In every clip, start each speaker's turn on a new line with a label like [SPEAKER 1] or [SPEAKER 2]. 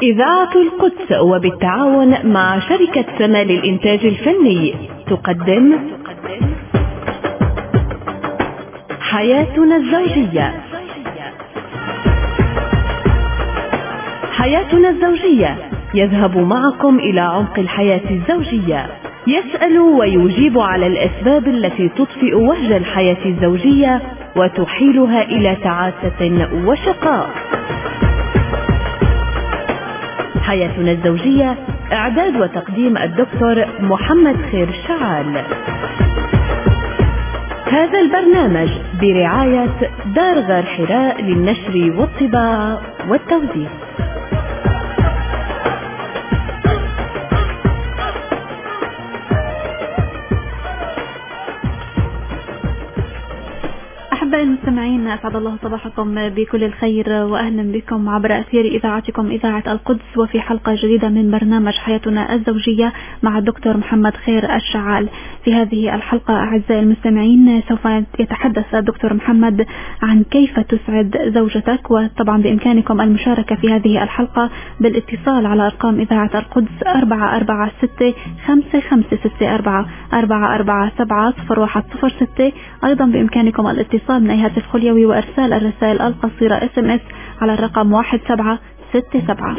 [SPEAKER 1] إذاعة القدس وبالتعاون مع شركة سما للإنتاج الفني تقدم حياتنا الزوجية. حياتنا الزوجية يذهب معكم إلى عمق الحياة الزوجية، يسأل ويجيب على الأسباب التي تطفئ وهج الحياة الزوجية وتحيلها إلى تعاسة وشقاء. حياتنا الزوجية، إعداد وتقديم الدكتور محمد خير الشعال. هذا البرنامج برعاية دار غار حراء للنشر والطباعة والتوزيع.
[SPEAKER 2] أحبائي المستمعين، أسعد الله صباحكم بكل الخير وأهلا بكم عبر أثير إذاعتكم إذاعة القدس، وفي حلقة جديدة من برنامج حياتنا الزوجية مع الدكتور محمد خير الشعال. في هذه الحلقة أعزائي المستمعين سوف يتحدث الدكتور محمد عن كيف تسعد زوجتك، وطبعا بإمكانكم المشاركة في هذه الحلقة بالاتصال على أرقام إذاعة القدس 446-5564 447-0106. أيضا بإمكانكم الاتصال من أي هاتف خليوي وإرسال الرسائل القصيرة SMS على الرقم 1767.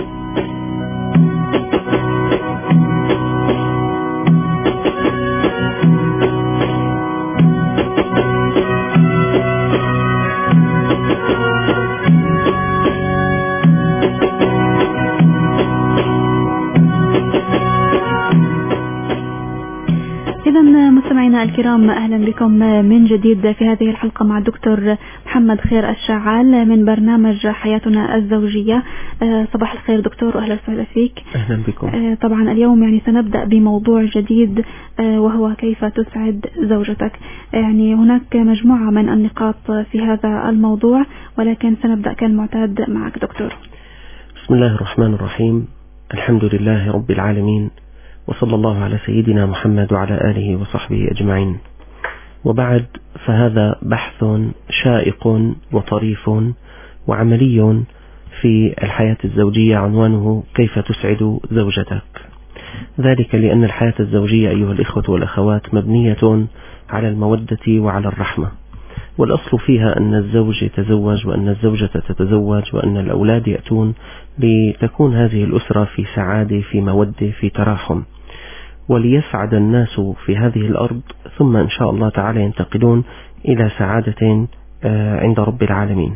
[SPEAKER 2] مستمعينا الكرام، أهلا بكم من جديد في هذه الحلقة مع الدكتور محمد خير الشعال من برنامج حياتنا الزوجية. صباح الخير دكتور، وأهلا وسهلا فيك.
[SPEAKER 3] أهلا بكم.
[SPEAKER 2] طبعا اليوم سنبدأ بموضوع جديد وهو كيف تسعد زوجتك. هناك مجموعة من النقاط في هذا الموضوع، ولكن سنبدأ كالمعتاد معك دكتور.
[SPEAKER 3] بسم الله الرحمن الرحيم، الحمد لله رب العالمين، وصلى الله على سيدنا محمد وعلى آله وصحبه أجمعين. وبعد، فهذا بحث شائق وطريف وعملي في الحياة الزوجية، عنوانه كيف تسعد زوجتك. ذلك لأن الحياة الزوجية أيها الإخوة والأخوات مبنية على المودة وعلى الرحمة، والأصل فيها أن الزوج يتزوج وأن الزوجة تتزوج وأن الأولاد يأتون لتكون هذه الأسرة في سعادة، في مودة، في تراحم، وليسعد الناس في هذه الأرض، ثم إن شاء الله تعالى ينتقلون إلى سعادة عند رب العالمين.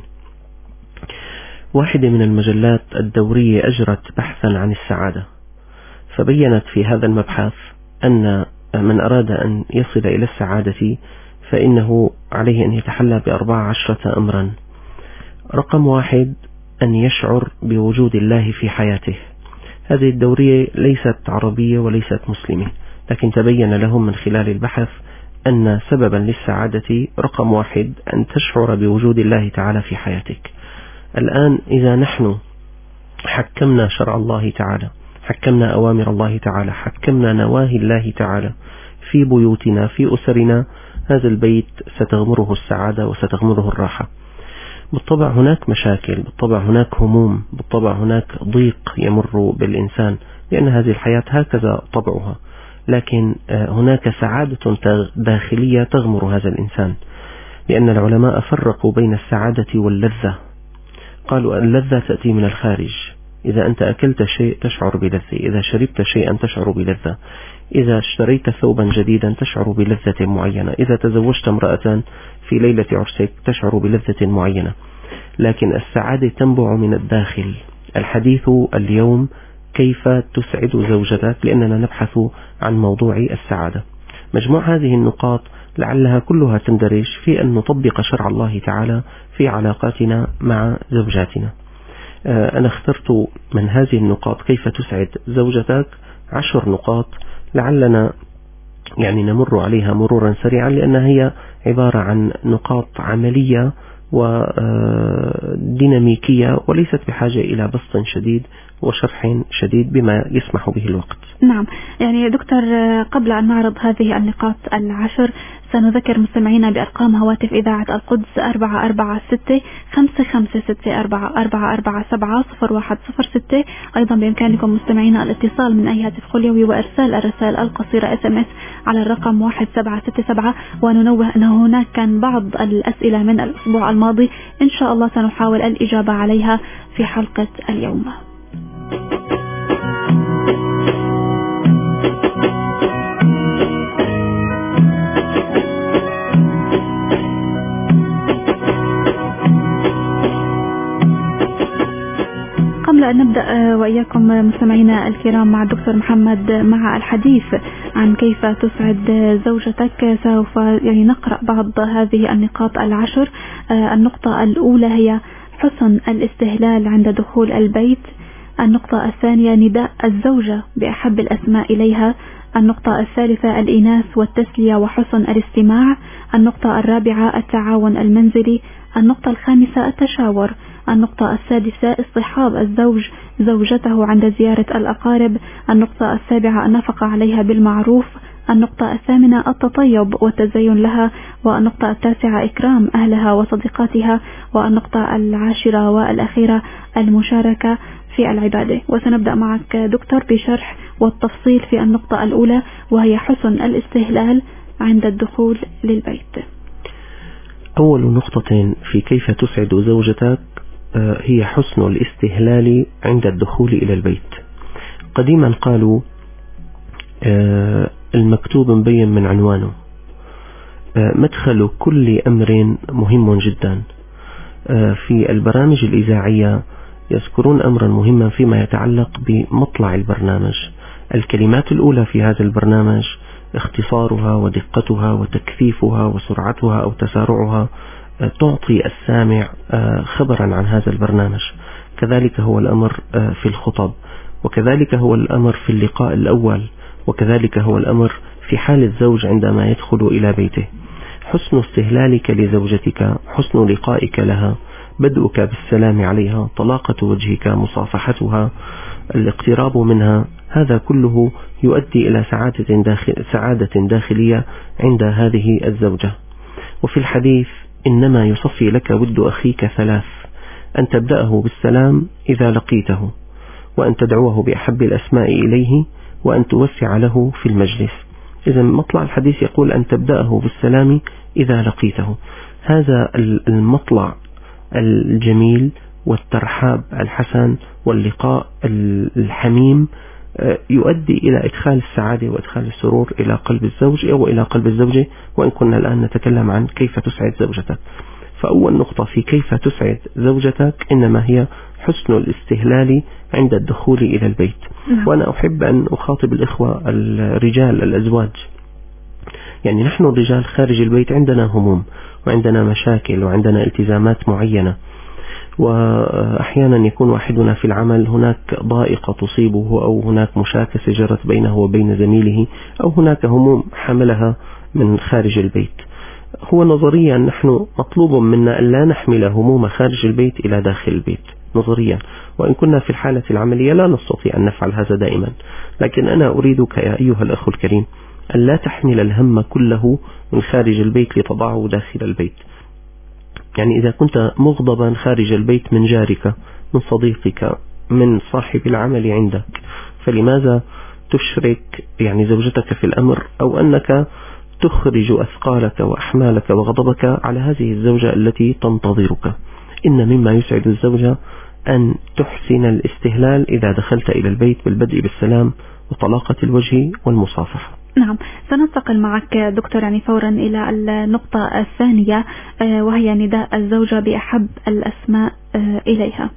[SPEAKER 3] واحدة من المجلات الدورية أجرت بحثا عن السعادة، فبينت في هذا المبحث أن من أراد أن يصل إلى السعادة فإنه عليه أن يتحلى ب14 أمرا. رقم 1، أن يشعر بوجود الله في حياته. هذه الدورية ليست عربية وليست مسلمة، لكن تبين لهم من خلال البحث أن سببا للسعادة رقم 1 أن تشعر بوجود الله تعالى في حياتك. الآن إذا نحن حكمنا شرع الله تعالى، حكمنا أوامر الله تعالى، حكمنا نواهي الله تعالى في بيوتنا، في أسرنا، هذا البيت ستغمره السعادة وستغمره الراحة. بالطبع هناك مشاكل، بالطبع هناك هموم، بالطبع هناك ضيق يمر بالإنسان، لأن هذه الحياة هكذا طبعها، لكن هناك سعادة داخلية تغمر هذا الإنسان، لأن العلماء فرقوا بين السعادة واللذة. قالوا اللذة تأتي من الخارج، إذا أنت أكلت شيء تشعر بلذة، إذا شربت شيئا تشعر بلذة، إذا اشتريت ثوبا جديدا تشعر بلذة معينة، إذا تزوجت امرأة في ليلة عرسك تشعر بلذة معينة، لكن السعادة تنبع من الداخل. الحديث اليوم كيف تسعد زوجتك، لأننا نبحث عن موضوع السعادة. مجموع هذه النقاط لعلها كلها تندرج في أن نطبق شرع الله تعالى في علاقاتنا مع زوجاتنا. أنا اخترت من هذه النقاط كيف تسعد زوجتك 10 نقاط، لعلنا نمر عليها مرورا سريعا، لأنها هي عبارة عن نقاط عملية وديناميكية، وليست بحاجة إلى بسط شديد وشرح شديد بما يسمح به الوقت.
[SPEAKER 2] نعم، دكتور، قبل أن نعرض هذه النقاط 10 سنذكر مستمعينا بأرقام هواتف إذاعة القدس 446-556-4447-0106. أيضا بإمكانكم مستمعينا الاتصال من أي هاتف خليوي وإرسال الرسائل القصيرة SMS على الرقم 1767. وننوه أن هناك كان بعض الأسئلة من الأسبوع الماضي، إن شاء الله سنحاول الإجابة عليها في حلقة اليوم. قبل أن نبدأ وإياكم مستمعينا الكرام مع الدكتور محمد مع الحديث عن كيف تسعد زوجتك، سوف نقرأ بعض هذه النقاط 10. النقطة الأولى هي حسن الاستهلال عند دخول البيت. النقطة الثانية نداء الزوجة بأحب الأسماء إليها. النقطة الثالثة الإناث والتسلية وحسن الاستماع. النقطة الرابعة التعاون المنزلي. النقطة الخامسة التشاور. النقطة السادسة اصطحاب الزوج زوجته عند زيارة الأقارب. النقطة السابعة النفقة عليها بالمعروف. النقطة الثامنة التطيب والتزين لها. والنقطة التاسعة إكرام أهلها وصديقاتها. والنقطة 10 والأخيرة المشاركة في العبادة. وسنبدأ معك دكتور بشرح والتفصيل في النقطة الأولى، وهي حسن الاستهلال عند الدخول للبيت.
[SPEAKER 3] أول نقطة في كيف تسعد زوجتك هي حسن الاستهلال عند الدخول إلى البيت. قديما قالوا المكتوب مبين من عنوانه. مدخل كل أمر مهم جدا. في البرامج الإذاعية يذكرون أمرا مهما فيما يتعلق بمطلع البرنامج. الكلمات الأولى في هذا البرنامج اختصارها ودقتها وتكثيفها وسرعتها أو تسارعها تعطي السامع خبرا عن هذا البرنامج. كذلك هو الأمر في الخطب، وكذلك هو الأمر في اللقاء الأول، وكذلك هو الأمر في حال الزوج عندما يدخل إلى بيته. حسن استهلالك لزوجتك، حسن لقائك لها، بدءك بالسلام عليها، طلاقة وجهك، مصافحتها، الاقتراب منها، هذا كله يؤدي إلى سعادة داخلية عند هذه الزوجة. وفي الحديث إنما يصفي لك ود أخيك 3: أن تبدأه بالسلام إذا لقيته، وأن تدعوه بأحب الأسماء إليه، وأن توسع له في المجلس. إذا مطلع الحديث يقول أن تبدأه بالسلام إذا لقيته. هذا المطلع الجميل والترحاب الحسن واللقاء الحميم يؤدي إلى إدخال السعادة وإدخال السرور إلى قلب الزوج أو إلى قلب الزوجة. وإن كنا الآن نتكلم عن كيف تسعد زوجتك، فأول نقطة في كيف تسعد زوجتك إنما هي حسن الاستهلال عند الدخول إلى البيت. وأنا أحب أن أخاطب الإخوة الرجال الأزواج. يعني نحن الرجال خارج البيت عندنا هموم وعندنا مشاكل وعندنا التزامات معينة، وأحيانا يكون واحدنا في العمل هناك ضائقة تصيبه، أو هناك مشاكسة جرت بينه وبين زميله، أو هناك هموم حملها من خارج البيت. هو نظريا نحن مطلوب منا أن لا نحمل هموم خارج البيت إلى داخل البيت نظريا، وإن كنا في الحالة العملية لا نستطيع أن نفعل هذا دائما. لكن أنا أريدك يا أيها الأخ الكريم أن لا تحمل الهم كله من خارج البيت لتضعه داخل البيت. يعني إذا كنت مغضبا خارج البيت من جارك، من صديقك، من صاحب العمل عندك، فلماذا تشرك يعني زوجتك في الأمر، أو أنك تخرج أثقالك وأحمالك وغضبك على هذه الزوجة التي تنتظرك؟ إن مما يسعد الزوجة أن تحسن الاستهلال إذا دخلت إلى البيت بالبدء بالسلام وطلاقة الوجه والمصافحة.
[SPEAKER 2] نعم، سننتقل معك دكتور فورا إلى النقطة الثانية، وهي نداء الزوجة بأحب الأسماء إليها.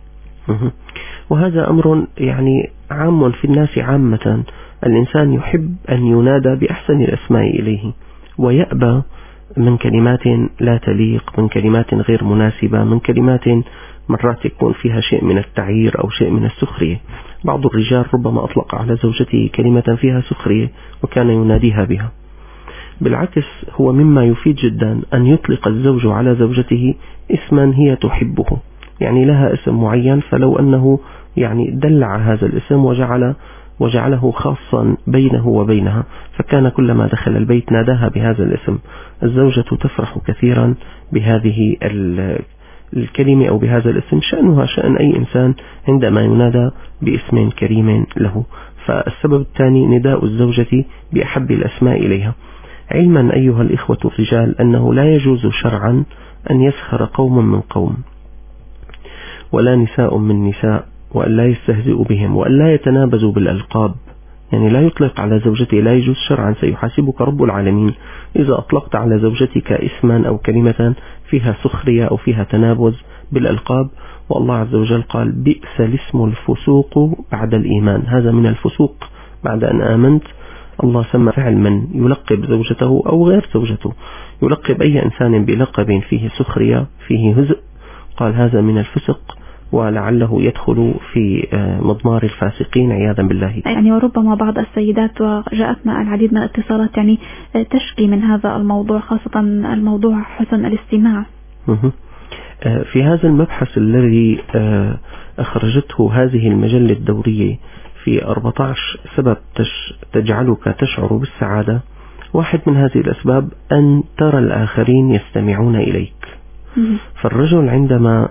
[SPEAKER 3] وهذا أمر يعني عام في الناس عامة. الإنسان يحب أن ينادى بأحسن الأسماء إليه، ويأبى من كلمات لا تليق، من كلمات غير مناسبة، من كلمات مرات يكون فيها شيء من التعيير أو شيء من السخرية. بعض الرجال ربما أطلق على زوجته كلمة فيها سخرية وكان يناديها بها. بالعكس، هو مما يفيد جدا أن يطلق الزوج على زوجته اسما هي تحبه، يعني لها اسم معين، فلو أنه يعني دلع هذا الاسم وجعل وجعله خاصا بينه وبينها، فكان كلما دخل البيت ناداها بهذا الاسم. الزوجة تفرح كثيرا بهذه الكلمة أو بهذا الاسم، شأنها شأن أي إنسان عندما ينادى باسم كريم له. فالسبب الثاني نداء الزوجة بأحب الأسماء إليها، علما أيها الإخوة الرجال أنه لا يجوز شرعا أن يسخر قوم من قوم ولا نساء من نساء، وأن لا يستهزئوا بهم، وأن لا يتنابزوا بالألقاب. يعني لا يطلق على زوجته، لا يجوز شرعا، سيحاسبك رب العالمين إذا أطلقت على زوجتك اسما أو كلمة فيها سخرية أو فيها تنابز بالألقاب. والله عز وجل قال: بئس الاسم الفسوق بعد الإيمان. هذا من الفسوق بعد أن آمنت. الله سمى فعل من يلقب زوجته أو غير زوجته، يلقب أي إنسان بلقب فيه سخرية فيه هزء، قال هذا من الفسق، ولعله يدخل في مضمار الفاسقين عياذا بالله.
[SPEAKER 2] يعني وربما بعض السيدات، وجاءتنا العديد من الاتصالات، يعني تشكي من هذا الموضوع، خاصة الموضوع حسن الاستماع.
[SPEAKER 3] في هذا المبحث الذي أخرجته هذه المجلة الدورية في 14 سبب تجعلك تشعر بالسعادة، واحد من هذه الأسباب أن ترى الآخرين يستمعون إليك. فالرجل عندما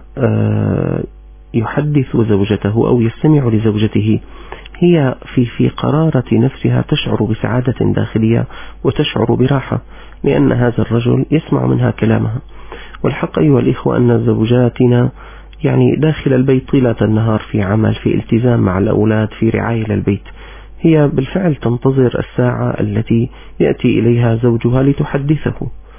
[SPEAKER 3] يحدث زوجته أو يستمع لزوجته، هي في قرارة نفسها تشعر بسعادة داخلية وتشعر براحة، لأن هذا الرجل يسمع منها كلامها. والحق أيها الإخوة أن زوجاتنا يعني داخل البيت طيلة النهار في عمل، في التزام مع الأولاد، في رعاية للبيت، هي بالفعل تنتظر الساعة التي يأتي إليها زوجها لتحدثه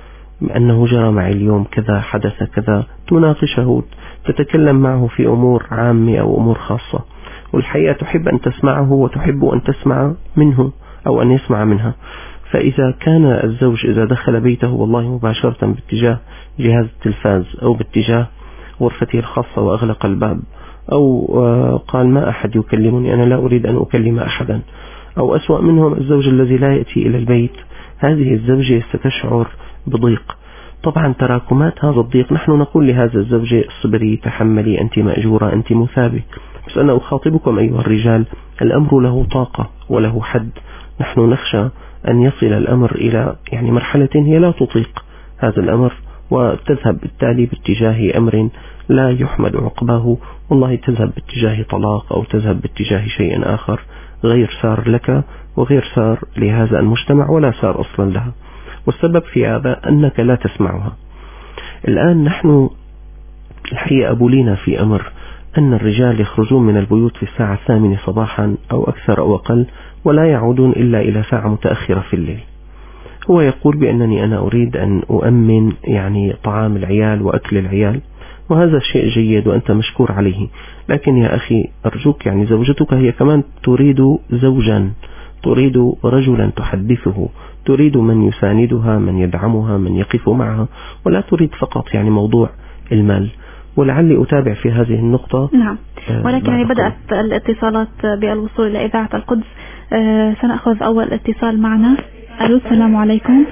[SPEAKER 3] أنه جرى معي اليوم كذا، حدث كذا، تناقشه، تتكلم معه في أمور عامة أو أمور خاصة. والحقيقة تحب أن تسمعه وتحب أن تسمع منه أو أن يسمع منها. فإذا كان الزوج إذا دخل بيته والله مباشرة باتجاه جهاز التلفاز أو باتجاه غرفته الخاصة وأغلق الباب، أو قال ما أحد يكلمني، أنا لا أريد أن أكلم أحدا، أو أسوأ منهم الزوج الذي لا يأتي إلى البيت، هذه الزوجة ستشعر بضيق. طبعا تراكمات هذا الضيق، نحن نقول لهذا الزوجة اصبري، تحملي، أنت مأجورة، أنت مثابة. بس أنا أخاطبكم أيها الرجال، الأمر له طاقة وله حد. نحن نخشى أن يصل الأمر إلى يعني مرحلة هي لا تطيق هذا الأمر، وتذهب بالتالي باتجاه أمر لا يحمد عقباه، والله تذهب باتجاه طلاق أو تذهب باتجاه شيء آخر غير سار لك وغير سار لهذا المجتمع ولا سار أصلا لها. والسبب في هذا أنك لا تسمعها. الآن نحن الحقيقة أبولينا في أمر أن الرجال يخرجون من البيوت في الساعة 8 صباحا أو أكثر أو أقل، ولا يعودون إلا إلى ساعة متأخرة في الليل. هو يقول بأنني أنا أريد أن أؤمن يعني طعام العيال وأكل العيال، وهذا شيء جيد وأنت مشكور عليه. لكن يا أخي أرجوك، يعني زوجتك هي كمان تريد زوجا، تريد رجلا تحدثه، تريد من يساندها، من يدعمها، من يقف معها، ولا تريد فقط يعني موضوع المال. ولعلي أتابع في هذه النقطة.
[SPEAKER 2] نعم، ولكن يعني بدأت الاتصالات بالوصول إلى إذاعة القدس. سنأخذ أول اتصال معنا. ألو، السلام عليكم.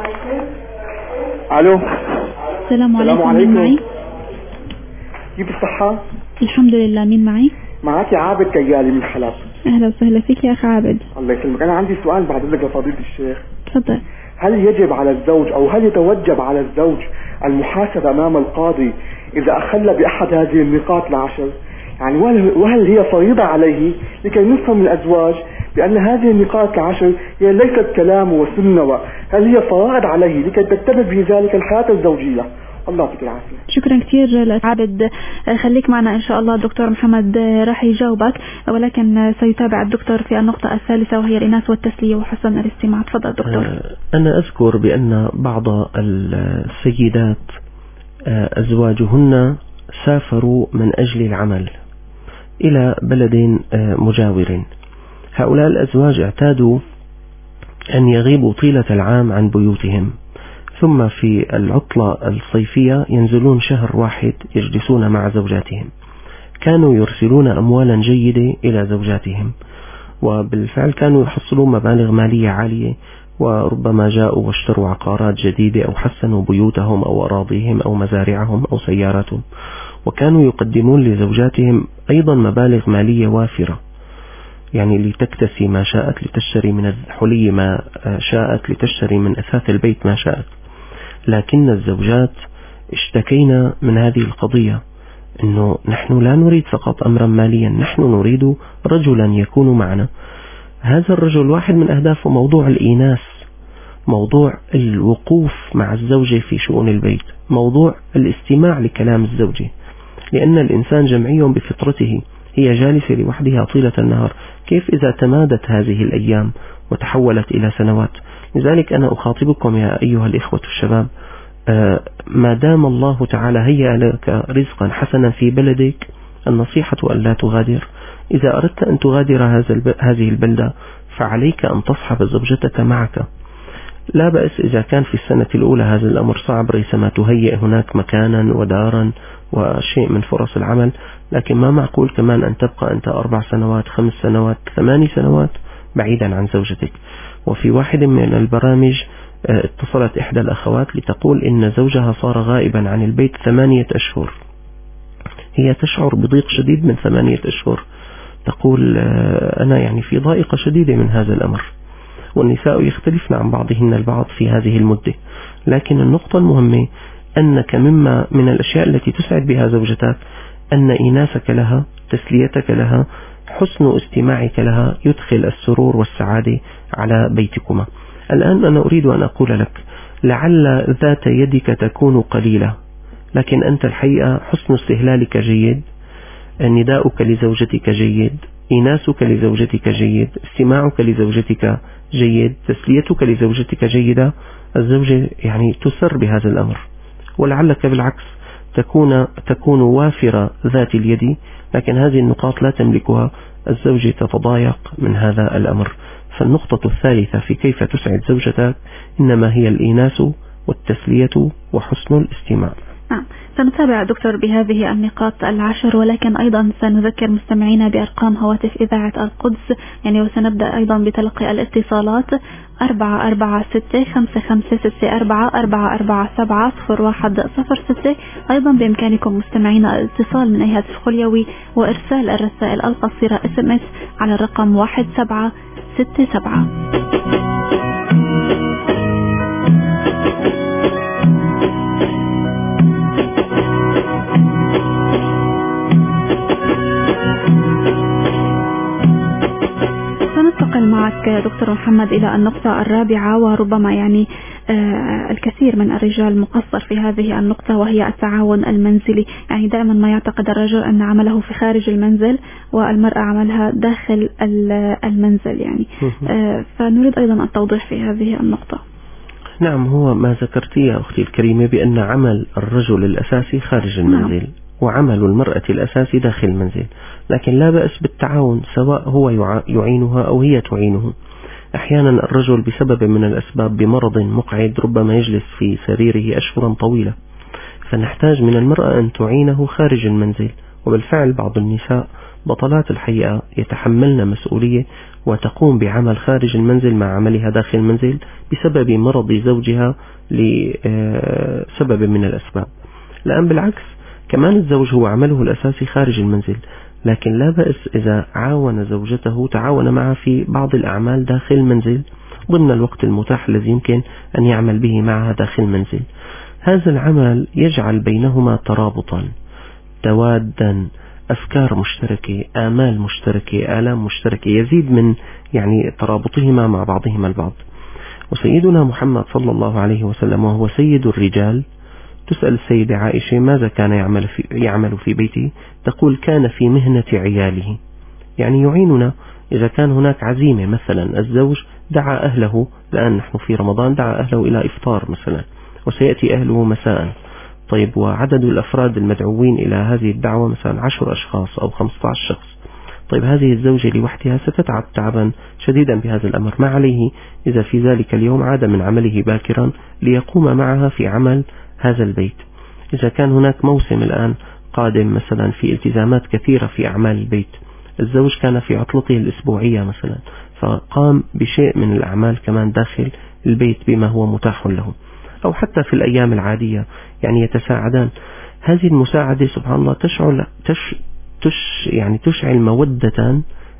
[SPEAKER 4] ألو،
[SPEAKER 2] السلام عليكم. مين معي؟
[SPEAKER 4] كيف الصحة؟
[SPEAKER 2] الحمد لله. مين معي؟
[SPEAKER 4] معك عابد كيالي من حلب.
[SPEAKER 2] أهلا وسهلا فيك يا أخ عابد. الله
[SPEAKER 4] يسلمك. أنا عندي سؤال بعد إذنك لفضيلة الشيخ.
[SPEAKER 2] تفضل.
[SPEAKER 4] هل يجب على الزوج أو هل يتوجب على الزوج المحاسبة أمام القاضي إذا أخل بأحد هذه النقاط العشر؟ يعني وهل هي فريضة عليه لكي نفهم الأزواج بأن هذه النقاط العشر هي ليست كلام وسنة، هل هي فرائض عليه لكي تتبع في ذلك الحياة الزوجية؟ الله يعطيك العافية.
[SPEAKER 2] شكرا كثير عابد. خليك معنا إن شاء الله. الدكتور محمد راح يجاوبك، ولكن سيتابع الدكتور في النقطة الثالثة وهي الإناث والتسلية وحسن الاستماع. تفضل دكتور.
[SPEAKER 3] أنا أذكر بأن بعض السيدات أزواجهن سافروا من أجل العمل إلى بلد مجاور. هؤلاء الأزواج اعتادوا أن يغيبوا طيلة العام عن بيوتهم، ثم في العطلة الصيفية ينزلون شهر واحد يجلسون مع زوجاتهم. كانوا يرسلون أموالا جيدة إلى زوجاتهم، وبالفعل كانوا يحصلون مبالغ مالية عالية، وربما جاءوا واشتروا عقارات جديدة أو حسنوا بيوتهم أو أراضيهم أو مزارعهم أو سياراتهم، وكانوا يقدمون لزوجاتهم أيضا مبالغ مالية وافرة. يعني لتكتسي ما شاءت، لتشتري من الحلي ما شاءت، لتشتري من أثاث البيت ما شاءت. لكن الزوجات اشتكينا من هذه القضية، أنه نحن لا نريد فقط أمرا ماليا، نحن نريد رجلا يكون معنا. هذا الرجل واحد من أهدافه موضوع الإيناس، موضوع الوقوف مع الزوجة في شؤون البيت، موضوع الاستماع لكلام الزوجة، لأن الإنسان جمعي بفطرته، هي جالسة لوحدها طيلة النهار، كيف إذا تمادت هذه الأيام وتحولت إلى سنوات؟ لذلك أنا أخاطبكم يا أيها الإخوة الشباب، ما دام الله تعالى هيأ لك رزقا حسنا في بلدك، النصيحة أن لا تغادر. إذا أردت أن تغادر هذه البلدة فعليك أن تصحب زوجتك معك. لا بأس إذا كان في السنة الأولى هذا الأمر صعب، ريثما تهيئ هناك مكانا ودارا وشيء من فرص العمل، لكن ما معقول كمان أن تبقى أنت 4 سنوات 5 سنوات 8 سنوات بعيدا عن زوجتك. وفي واحد من البرامج اتصلت إحدى الأخوات لتقول إن زوجها صار غائبا عن البيت 8 أشهر. هي تشعر بضيق شديد من 8 أشهر، تقول أنا يعني في ضائقة شديدة من هذا الأمر. والنساء يختلفن عن بعضهن البعض في هذه المدة، لكن النقطة المهمة أنك مما من الأشياء التي تسعد بها زوجتك أن إيناسك لها، تسليتك لها، حسن استماعك لها يدخل السرور والسعادة على بيتكما. الآن أنا أريد أن أقول لك، لعل ذات يدك تكون قليلة، لكن أنت الحقيقة حسن استهلالك جيد، نداؤك لزوجتك جيد، إيناسك لزوجتك جيد، استماعك لزوجتك جيد، تسليتك لزوجتك جيدة. الزوجة يعني تسر بهذا الأمر، ولعلك بالعكس تكون وافرة ذات اليد، لكن هذه النقاط لا تملكها الزوجة، تتضايق من هذا الأمر. فالنقطة الثالثة في كيف تسعد زوجتك إنما هي الإيناس والتسلية وحسن الاستماع.
[SPEAKER 2] سنتابع دكتور بهذه النقاط 10، ولكن أيضا سنذكر مستمعينا بأرقام هواتف إذاعة القدس، يعني وسنبدأ أيضا بتلقي الاتصالات 446-556-444-701-06. أيضا بإمكانكم مستمعينا الاتصال من أي هاتف خليوي وإرسال الرسائل القصيرة SMS على الرقم 1767. سننتقل معك دكتور محمد إلى النقطة الرابعة، وربما يعني الكثير من الرجال مقصر في هذه النقطة، وهي التعاون المنزلي. يعني دائما ما يعتقد الرجل أن عمله في خارج المنزل والمرأة عملها داخل المنزل، يعني فنريد أيضا التوضيح في هذه النقطة.
[SPEAKER 3] نعم، هو ما ذكرتيه يا أختي الكريمة بأن عمل الرجل الأساسي خارج المنزل، نعم، وعمل المرأة الأساسي داخل المنزل، لكن لا بأس بالتعاون، سواء هو يعينها أو هي تعينه. أحيانا الرجل بسبب من الأسباب بمرض مقعد ربما يجلس في سريره أشهرا طويلة، فنحتاج من المرأة أن تعينه خارج المنزل. وبالفعل بعض النساء بطلات الحقيقة يتحملن مسؤولية وتقوم بعمل خارج المنزل مع عملها داخل المنزل بسبب مرض زوجها لسبب من الأسباب. الآن بالعكس، كمان الزوج هو عمله الأساسي خارج المنزل، لكن لا بأس إذا عاون زوجته، تعاون معها في بعض الأعمال داخل المنزل ضمن الوقت المتاح الذي يمكن أن يعمل به معها داخل المنزل. هذا العمل يجعل بينهما ترابطا، توادا، أفكار مشتركة، آمال مشتركة، آلام مشتركة، يزيد من يعني ترابطهما مع بعضهما البعض. وسيدنا محمد صلى الله عليه وسلم وهو سيد الرجال، تسأل السيدة عائشة ماذا كان يعمل في بيته؟ تقول كان في مهنة عياله، يعني يعيننا إذا كان هناك عزيمة مثلا، الزوج دعا أهله، الآن نحن في رمضان، دعا أهله إلى إفطار مثلا وسيأتي أهله مساء، طيب وعدد الأفراد المدعوين إلى هذه الدعوة مثلا 10 أشخاص أو 15 شخص، طيب هذه الزوجة لوحدها ستتعب تعبا شديدا بهذا الأمر. ما عليه إذا في ذلك اليوم عاد من عمله باكرا ليقوم معها في عمل هذا البيت. إذا كان هناك موسم الآن قادم مثلا في التزامات كثيرة في أعمال البيت، الزوج كان في عطلته الأسبوعية مثلا فقام بشيء من الأعمال كمان داخل البيت بما هو متاح له، أو حتى في الأيام العادية يعني يتساعدان. هذه المساعدة سبحان الله يعني تشعل مودة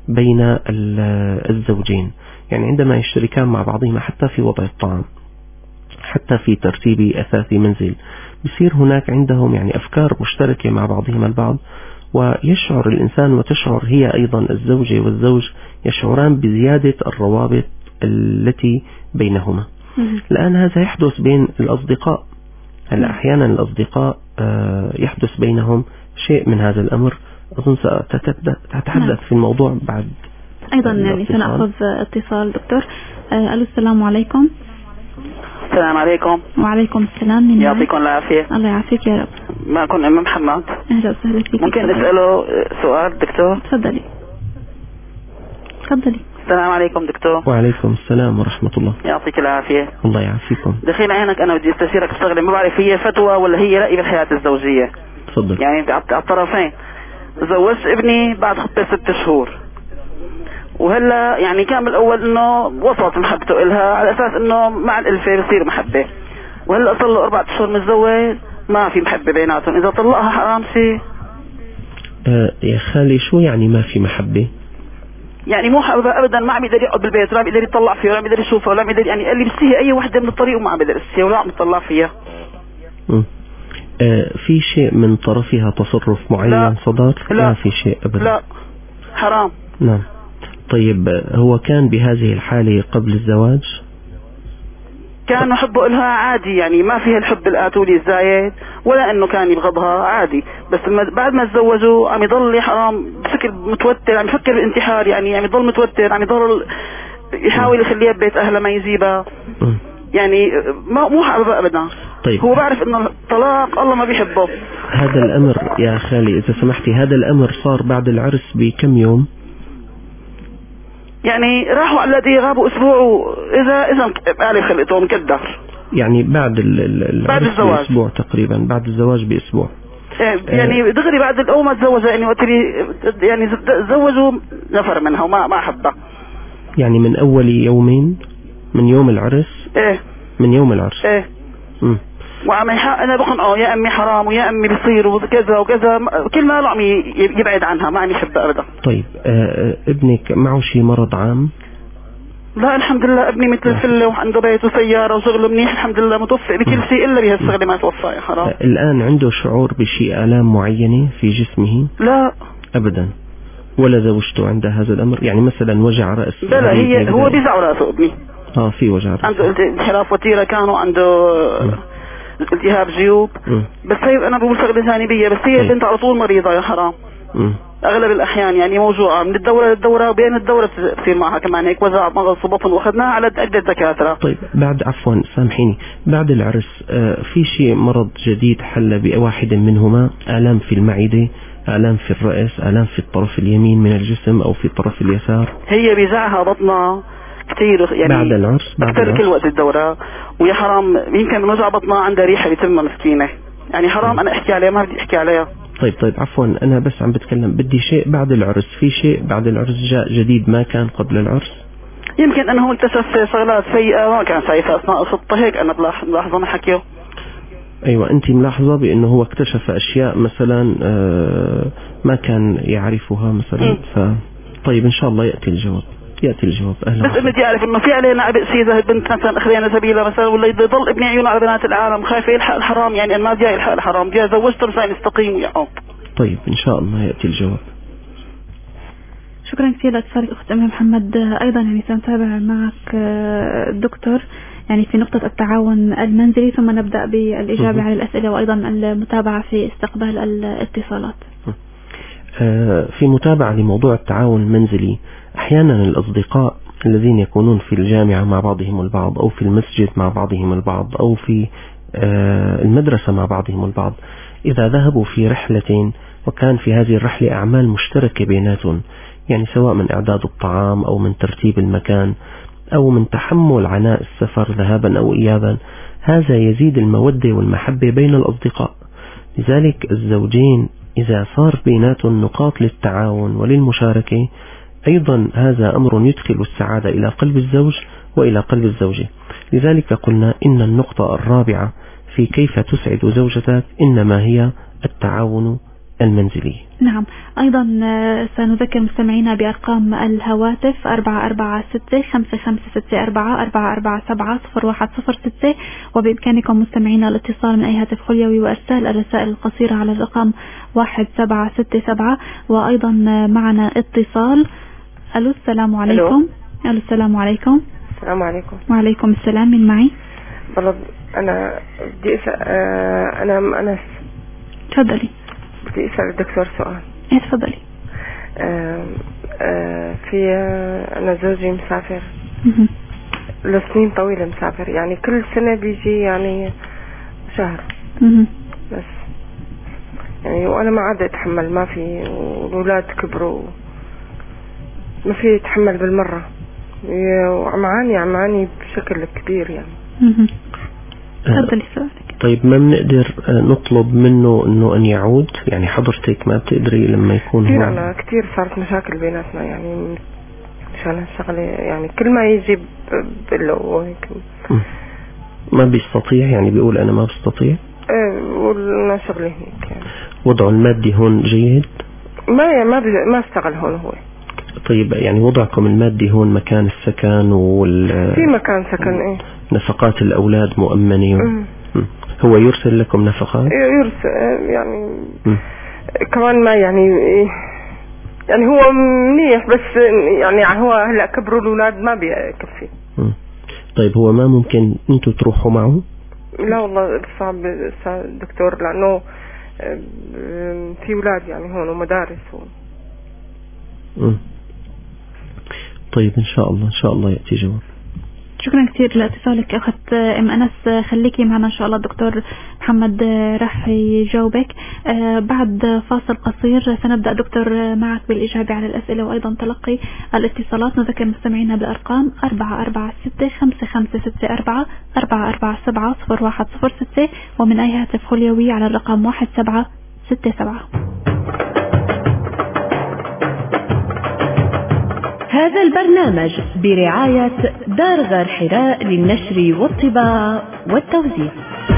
[SPEAKER 3] بين الزوجين. يعني عندما يشتركان مع بعضهما حتى في وضع الطعام، حتى في ترتيب أثاث منزل، بصير هناك عندهم يعني أفكار مشتركة مع بعضهما البعض، ويشعر الإنسان وتشعر هي أيضا الزوجة والزوج يشعران بزيادة الروابط التي بينهما. الآن هذا يحدث بين الأصدقاء. هلا أحيانا الأصدقاء يحدث بينهم شيء من هذا الأمر. أظن سأتحدث في الموضوع بعد
[SPEAKER 2] أيضا. يعني سنأخذ اتصال دكتور. ألو السلام عليكم.
[SPEAKER 5] السلام عليكم.
[SPEAKER 2] وعليكم السلام.
[SPEAKER 5] يعطيكم العافية.
[SPEAKER 2] الله يعافيك يا رب.
[SPEAKER 5] معكم أم محمد.
[SPEAKER 2] أهلا وسهلا فيك.
[SPEAKER 5] ممكن أسأله سؤال دكتور؟
[SPEAKER 2] تفضلي.
[SPEAKER 5] السلام عليكم دكتور.
[SPEAKER 3] وعليكم السلام ورحمة الله.
[SPEAKER 5] يعطيك العافية.
[SPEAKER 3] الله يعافيكم.
[SPEAKER 5] دخيل عينك، أنا بدي استشيرك بشغلة، ما بعرف هي فتوى ولا هي رأي بالحياة الزوجية.
[SPEAKER 3] تفضل.
[SPEAKER 5] يعني على الطرفين. زوجت ابني بعد خطة 6 شهور، وهلا يعني كان بالاول انه وسط محبته إلها على اساس انه مع الالفه بصير محبه، وهلا صار له 4 اشهر متزوج ما في محبه بيناتهم. اذا طلقها حرام شيء؟
[SPEAKER 3] يا خالي شو يعني ما في محبه؟
[SPEAKER 5] يعني مو حابه ابدا، ما عم يقدر يقعد بالبيت، ولا عم يقدر يطلع فيها، ولا عم يقدر يشوفها، ولا عم يقدر، يعني قال لي بس اي وحده من الطريق وما عم يقدر يسيها ولا عم يطلع فيها.
[SPEAKER 3] في شيء من طرفها تصرف معين صدر؟
[SPEAKER 5] لا
[SPEAKER 3] ما في شيء ابدا.
[SPEAKER 5] لا حرام.
[SPEAKER 3] نعم. طيب هو كان بهذه الحالة قبل الزواج؟
[SPEAKER 5] كان حبه إلها عادي، يعني ما فيها الحب الآتولي الزايد، ولا انه كان يبغضها عادي، بس بعد ما تزوجوا عم يضل حرام بشكل متوتر، عم يفكر بالانتحار، يعني عم يضل متوتر، عم يضل يحاول يخليها ببيت اهلها ما يجيبها، يعني مو حاببها ابدا.
[SPEAKER 3] طيب.
[SPEAKER 5] هو بعرف انه الطلاق الله ما بيحبه.
[SPEAKER 3] هذا الامر يا خالي اذا سمحتي، هذا الامر صار بعد العرس بكم يوم؟
[SPEAKER 5] يعني راحوا على الذي غابوا اسبوع، اذا قال خلقته مكدر،
[SPEAKER 3] يعني بعد
[SPEAKER 5] الزواج
[SPEAKER 3] باسبوع تقريبا، بعد الزواج باسبوع.
[SPEAKER 5] يعني دغري بعد الاول ما تزوجها، يعني وقت يعني تزوجوا نفر منها وما حبها.
[SPEAKER 3] يعني من اول يومين من يوم العرس؟
[SPEAKER 5] ايه
[SPEAKER 3] من يوم العرس.
[SPEAKER 5] ايه. وعم انا بقول يا امي حرام ويا امي بيصير وكذا وكذا، كل ما عم يبعد عنها، ما عم يحبها ابدا.
[SPEAKER 3] طيب ابنك معه شيء مرض عام؟
[SPEAKER 5] لا الحمد لله، ابني مثل الفله وعنده بيت وسياره وشغله منيح الحمد لله، متوفق بكل شيء الا بهالشغله ما توفى. يا حرام.
[SPEAKER 3] الان عنده شعور بشيء آلام معينه في جسمه؟
[SPEAKER 5] لا
[SPEAKER 3] ابدا. ولا زوجته عندها هذا الامر؟ يعني مثلا وجع راس؟
[SPEAKER 5] لا هو بيزع راسه ابني.
[SPEAKER 3] في وجع راس، عنده
[SPEAKER 5] انحراف وتيره، كانوا عنده التهاب جيوب. بس هي انا بقول شغله جانبيه، بس هي البنت على طول مريضه. يا حرام. اغلب الاحيان يعني موجوعه من الدوره للدوره، وبين الدوره بتصير معها كمان هيك وجع مغص وبطن، واخذناها على عده دكاتره.
[SPEAKER 3] طيب بعد، عفوا سامحيني، بعد العرس في شيء مرض جديد حل بواحد منهما؟ آلام في المعده، آلام في الرأس، آلام في الطرف اليمين من الجسم او في الطرف اليسار؟
[SPEAKER 5] هي بيزعها بطنها كثير، يعني
[SPEAKER 3] بعد العرس،
[SPEAKER 5] اكثر كل وقت الدوره. ويا حرام يمكن من وجع بطنها عندها ريحه بتمها مسكينه، يعني حرام انا احكي عليها، ما بدي احكي عليها.
[SPEAKER 3] طيب عفوا انا بس عم بتكلم، بدي شيء بعد العرس. في شيء بعد العرس جاء جديد ما كان قبل العرس؟
[SPEAKER 5] يمكن انه هو اكتشف شغلات سيئه ما كان شايفها اثناء الخطه، هيك انا ملاحظه انا حكيه.
[SPEAKER 3] ايوه انت ملاحظه بانه هو اكتشف اشياء مثلا ما كان يعرفها مثلا. طيب ان شاء الله ياتي الجواب. اهلا.
[SPEAKER 5] بس بدي اعرف انه في علينا عبء شيء اذا البنت مثلا اخذينا سبيلها مثلا، ولا يضل ابني عيونه على بنات العالم، خايفه يلحق الحرام، يعني ما جاي يلحق الحرام، جاي زوجته مشان يستقيم ويعوق.
[SPEAKER 3] طيب ان شاء الله ياتي الجواب.
[SPEAKER 2] شكرا كثير لاتصالك اخت ام محمد. ايضا يعني سنتابع معك دكتور يعني في نقطة التعاون المنزلي، ثم نبدأ بالاجابة على الاسئلة وايضا المتابعة في استقبال الاتصالات.
[SPEAKER 3] في متابعة لموضوع التعاون المنزلي، أحيانا الأصدقاء الذين يكونون في الجامعة مع بعضهم البعض، أو في المسجد مع بعضهم البعض، أو في المدرسة مع بعضهم البعض، إذا ذهبوا في رحلة وكان في هذه الرحلة أعمال مشتركة بيناتهم، يعني سواء من إعداد الطعام أو من ترتيب المكان أو من تحمل عناء السفر ذهابا أو إيابا، هذا يزيد المودة والمحبة بين الأصدقاء. لذلك الزوجين إذا صار بيناتهم نقاط للتعاون وللمشاركة، أيضا هذا أمر يدخل السعادة إلى قلب الزوج وإلى قلب الزوجة. لذلك قلنا إن النقطة الرابعة في كيف تسعد زوجتك إنما هي التعاون المنزلية.
[SPEAKER 2] نعم. أيضا سنذكر مستمعينا بأرقام الهواتف 446-5564-447-0106، وبإمكانكم مستمعينا الاتصال من أي هاتف خليوي وإرسال الرسائل القصيرة على الرقم 1767. وأيضا معنا اتصال. ألو السلام عليكم. ألو السلام عليكم.
[SPEAKER 6] السلام عليكم.
[SPEAKER 2] وعليكم السلام. من معي؟
[SPEAKER 6] والله أنا بدي أسأل أنا أنس.
[SPEAKER 2] تفضلي.
[SPEAKER 6] بدي أسأل الدكتور سؤال.
[SPEAKER 2] إيه تفضلي.
[SPEAKER 6] في أنا زوجي مسافر لسنين طويلة، مسافر يعني كل سنة بيجي يعني شهر بس يعني، وأنا ما عاد أتحمل، ما في، والأولاد كبروا ما في أتحمل بالمرة، وعماني بشكل كبير يعني.
[SPEAKER 2] تفضلي سؤالك.
[SPEAKER 3] طيب ما بنقدر نطلب منه انه ان يعود؟ يعني حضرتك ما بتقدري لما يكون هو؟
[SPEAKER 6] أنا كتير صارت مشاكل بيناتنا يعني مشان هالشغلة، يعني كل ما يجي بقول له هيك
[SPEAKER 3] ما بيستطيع، يعني بيقول انا ما بستطيع.
[SPEAKER 6] قلنا شغلي هيك يعني.
[SPEAKER 3] وضعه المادي هون جيد؟
[SPEAKER 6] ما اشتغل هون هو.
[SPEAKER 3] طيب يعني وضعكم المادي هون، مكان السكن
[SPEAKER 6] في مكان سكن، ايه،
[SPEAKER 3] نفقات الأولاد مؤمنة؟ هو يرسل لكم نفقات؟
[SPEAKER 6] يرسل يعني كمان ما يعني هو منيح، بس يعني هو هلا كبروا الأولاد ما بيكفي.
[SPEAKER 3] طيب هو ما ممكن انتوا تروحوا معه؟
[SPEAKER 6] لا والله صعب دكتور، لأنه في أولاد يعني هون ومدارس هون.
[SPEAKER 3] طيب إن شاء الله يأتي جواب.
[SPEAKER 2] شكرا كثير لاتصالك أخت أم أنس. خليكي معنا إن شاء الله الدكتور محمد راح يجاوبك بعد فاصل قصير. سنبدأ دكتور معك بالإجابة على الأسئلة وأيضا تلقي الاتصالات. نذكر مستمعينا بالأرقام 446-5564-447-0106 ومن أي هاتف خليوي على الرقم 1767.
[SPEAKER 1] هذا البرنامج برعاية دار غار حراء للنشر والطباعة والتوزيع.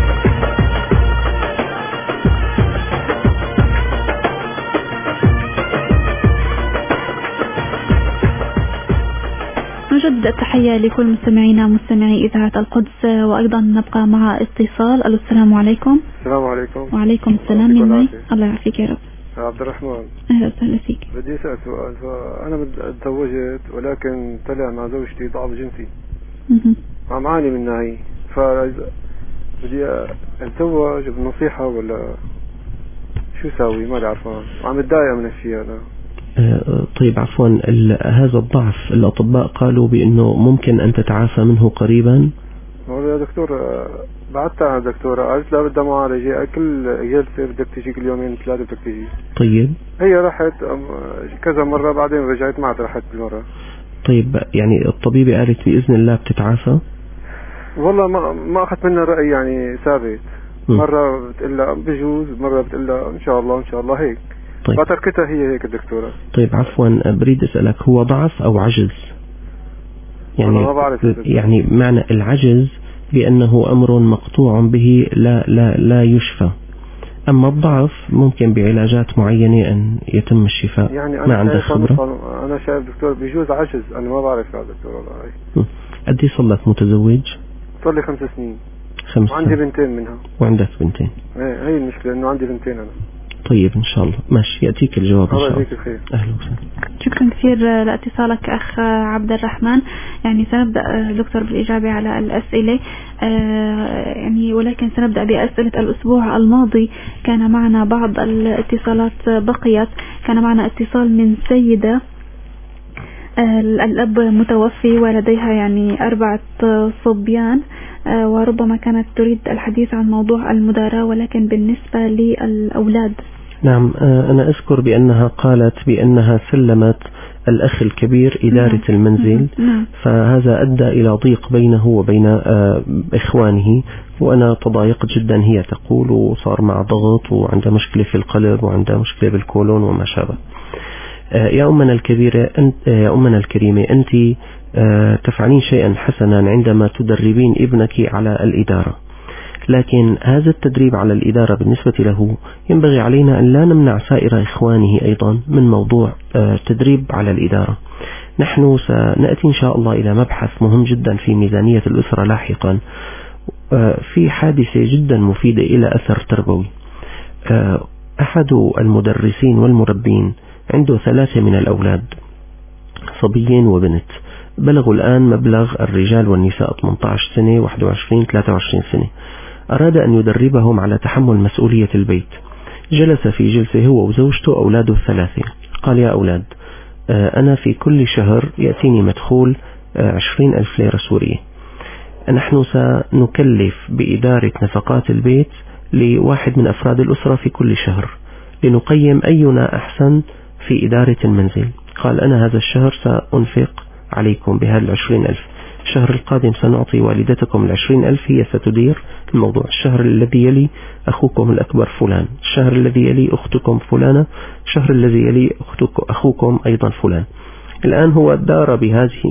[SPEAKER 2] نجدد التحية لكل مستمعينا مستمعي إذاعة القدس، وأيضا نبقى مع اتصال. ألو السلام عليكم.
[SPEAKER 7] السلام عليكم.
[SPEAKER 2] وعليكم السلام. من معي؟ الله يعافيك يا رب.
[SPEAKER 7] عبد الرحمن.
[SPEAKER 2] أهلا وسهلا فيك.
[SPEAKER 7] بدي أسأل سؤال. أنا تزوجت ولكن طلع مع زوجتي ضعف جنسي. عم عاني منها هي، بدي أتزوج بنصيحة ولا شو ساوي؟ ما عارفان، عم اتضايق من الشيء هذا.
[SPEAKER 3] طيب عفوا، هذا الضعف الأطباء قالوا بأنه ممكن أن تتعافى منه قريبا.
[SPEAKER 7] والله يا دكتور بعدت على دكتورة، قالت لا بدها معالجة، كل جلسة بدك تجي كل يومين ثلاثة بدك تجي.
[SPEAKER 3] طيب
[SPEAKER 7] هي راحت كذا مرة، بعدين رجعت ما راحت بالمرة.
[SPEAKER 3] طيب يعني الطبيبة قالت بإذن الله بتتعافى؟
[SPEAKER 7] والله ما أخذت منها رأي يعني ثابت. مرة بتقول لها بجوز، مرة بتقول لها إن شاء الله هيك.
[SPEAKER 3] طيب
[SPEAKER 7] فتركتها هي هيك الدكتورة.
[SPEAKER 3] طيب عفوا، بريد أسألك، هو ضعف أو عجز؟ يعني
[SPEAKER 7] ما بعرف.
[SPEAKER 3] يعني معنى العجز بأنه أمر مقطوع به لا يشفى، أما الضعف ممكن بعلاجات معينة أن يتم الشفاء.
[SPEAKER 7] يعني
[SPEAKER 3] ما عندك خبرة؟
[SPEAKER 7] أنا شايف دكتور بيجوز عجز، أنا ما بعرف يا دكتور والله.
[SPEAKER 3] قد ايه صار لك متزوج؟
[SPEAKER 7] صار لي 5 سنين. وعندي بنتين منها.
[SPEAKER 3] وعندك بنتين؟
[SPEAKER 7] هي المشكلة إنه عندي بنتين أنا.
[SPEAKER 3] طيب إن شاء الله ماشي، يأتيك الجواب إن شاء الله. أهلا وسهلا.
[SPEAKER 2] شكرا كثير لاتصالك أخ عبد الرحمن. يعني سنبدأ دكتور بالإجابة على الأسئلة يعني، ولكن سنبدأ بأسئلة الأسبوع الماضي. كان معنا بعض الاتصالات بقيت. كان معنا اتصال من سيدة الأب متوفي ولديها يعني 4 صبيان، وربما كانت تريد الحديث عن موضوع المداراة، ولكن بالنسبة للأولاد.
[SPEAKER 3] نعم، أنا أذكر بأنها قالت بأنها سلمت الأخ الكبير إدارة المنزل، فهذا أدى إلى ضيق بينه وبين إخوانه، وأنا تضايقت جدا هي تقول، وصار مع ضغط، وعندها مشكلة في القلب، وعندها مشكلة بالكولون وما شابه. يا أمنا الكبيرة، يا أمنا الكريمة، أنت تفعلين شيئا حسنا عندما تدربين ابنك على الإدارة، لكن هذا التدريب على الإدارة بالنسبة له ينبغي علينا أن لا نمنع سائر إخوانه أيضا من موضوع تدريب على الإدارة. نحن سنأتي إن شاء الله إلى مبحث مهم جدا في ميزانية الأسرة لاحقا، في حادثة جدا مفيدة إلى أثر تربوي. أحد المدرسين والمربين عنده 3 من الأولاد، صبيين وبنت، بلغوا الآن مبلغ الرجال والنساء 18 سنة 21 23 سنة. أراد أن يدربهم على تحمل مسؤولية البيت. جلس في جلسة هو وزوجته أولاده 3. قال: يا أولاد، أنا في كل شهر يأتيني مدخول 20,000 ليرة سورية. نحن سنكلف بإدارة نفقات البيت لواحد من أفراد الأسرة في كل شهر لنقيم أينا أحسن في إدارة المنزل. قال: أنا هذا الشهر سأنفق عليكم بهذا 20,000. الشهر القادم سنعطي والدتكم 20,000، هي ستدير الموضوع. الشهر الذي يلي أخوكم الأكبر فلان، الشهر الذي يلي أختكم فلانة، الشهر الذي يلي أخوكم أيضا فلان. الآن هو دار بهذه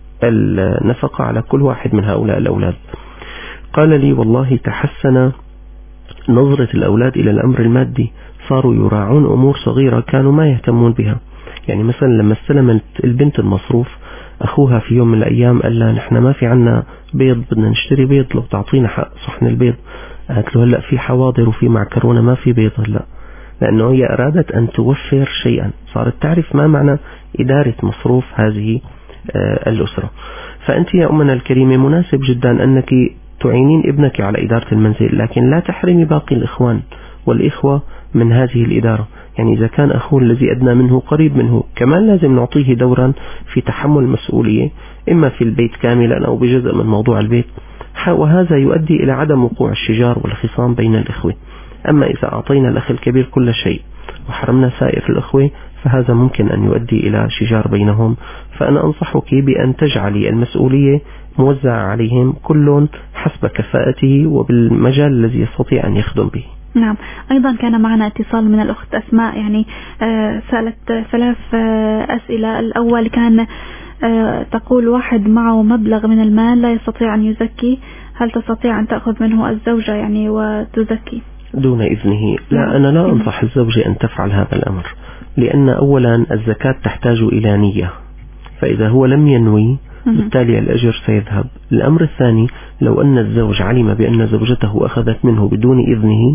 [SPEAKER 3] النفقة على كل واحد من هؤلاء الأولاد. قال لي: والله تحسن نظرة الأولاد إلى الأمر المادي، صاروا يراعون أمور صغيرة كانوا ما يهتمون بها. يعني مثلا لما استلمت البنت المصروف، أخوها في يوم من الأيام قال لها: نحن ما في عنا بيض، بدنا نشتري بيض، لو تعطينا حق صحن البيض. قالت له: هلأ في حواضر وفي معكرونة، ما في بيض هلأ. لأنه هي أرادت أن توفر شيئا، صارت تعرف ما معنى إدارة مصروف هذه الأسرة. فأنت يا أمنا الكريمة مناسب جدا أنك تعينين ابنك على إدارة المنزل، لكن لا تحرمي باقي الإخوان والإخوة من هذه الإدارة. يعني إذا كان أخوه الذي أدنى منه قريب منه، كمان لازم نعطيه دورا في تحمل مسؤولية، إما في البيت كاملا أو بجزء من موضوع البيت، وهذا يؤدي إلى عدم وقوع الشجار والخصام بين الإخوة. أما إذا أعطينا الأخ الكبير كل شيء وحرمنا سائر الأخوة، فهذا ممكن أن يؤدي إلى شجار بينهم. فأنا أنصحك بأن تجعلي المسؤولية موزعة عليهم، كل حسب كفاءته وبالمجال الذي يستطيع أن يخدم به.
[SPEAKER 2] نعم. أيضا كان معنا اتصال من الأخت أسماء، يعني سألت 3 أسئلة. الأول كان تقول: واحد معه مبلغ من المال لا يستطيع أن يزكي، هل تستطيع أن تأخذ منه الزوجة يعني وتزكي
[SPEAKER 3] دون إذنه؟ لا، أنا لا أنصح الزوجة أن تفعل هذا الأمر، لأن أولا الزكاة تحتاج إلى نية، فإذا هو لم ينوي بالتالي الأجر سيذهب. الأمر الثاني، لو أن الزوج علم بأن زوجته أخذت منه بدون إذنه،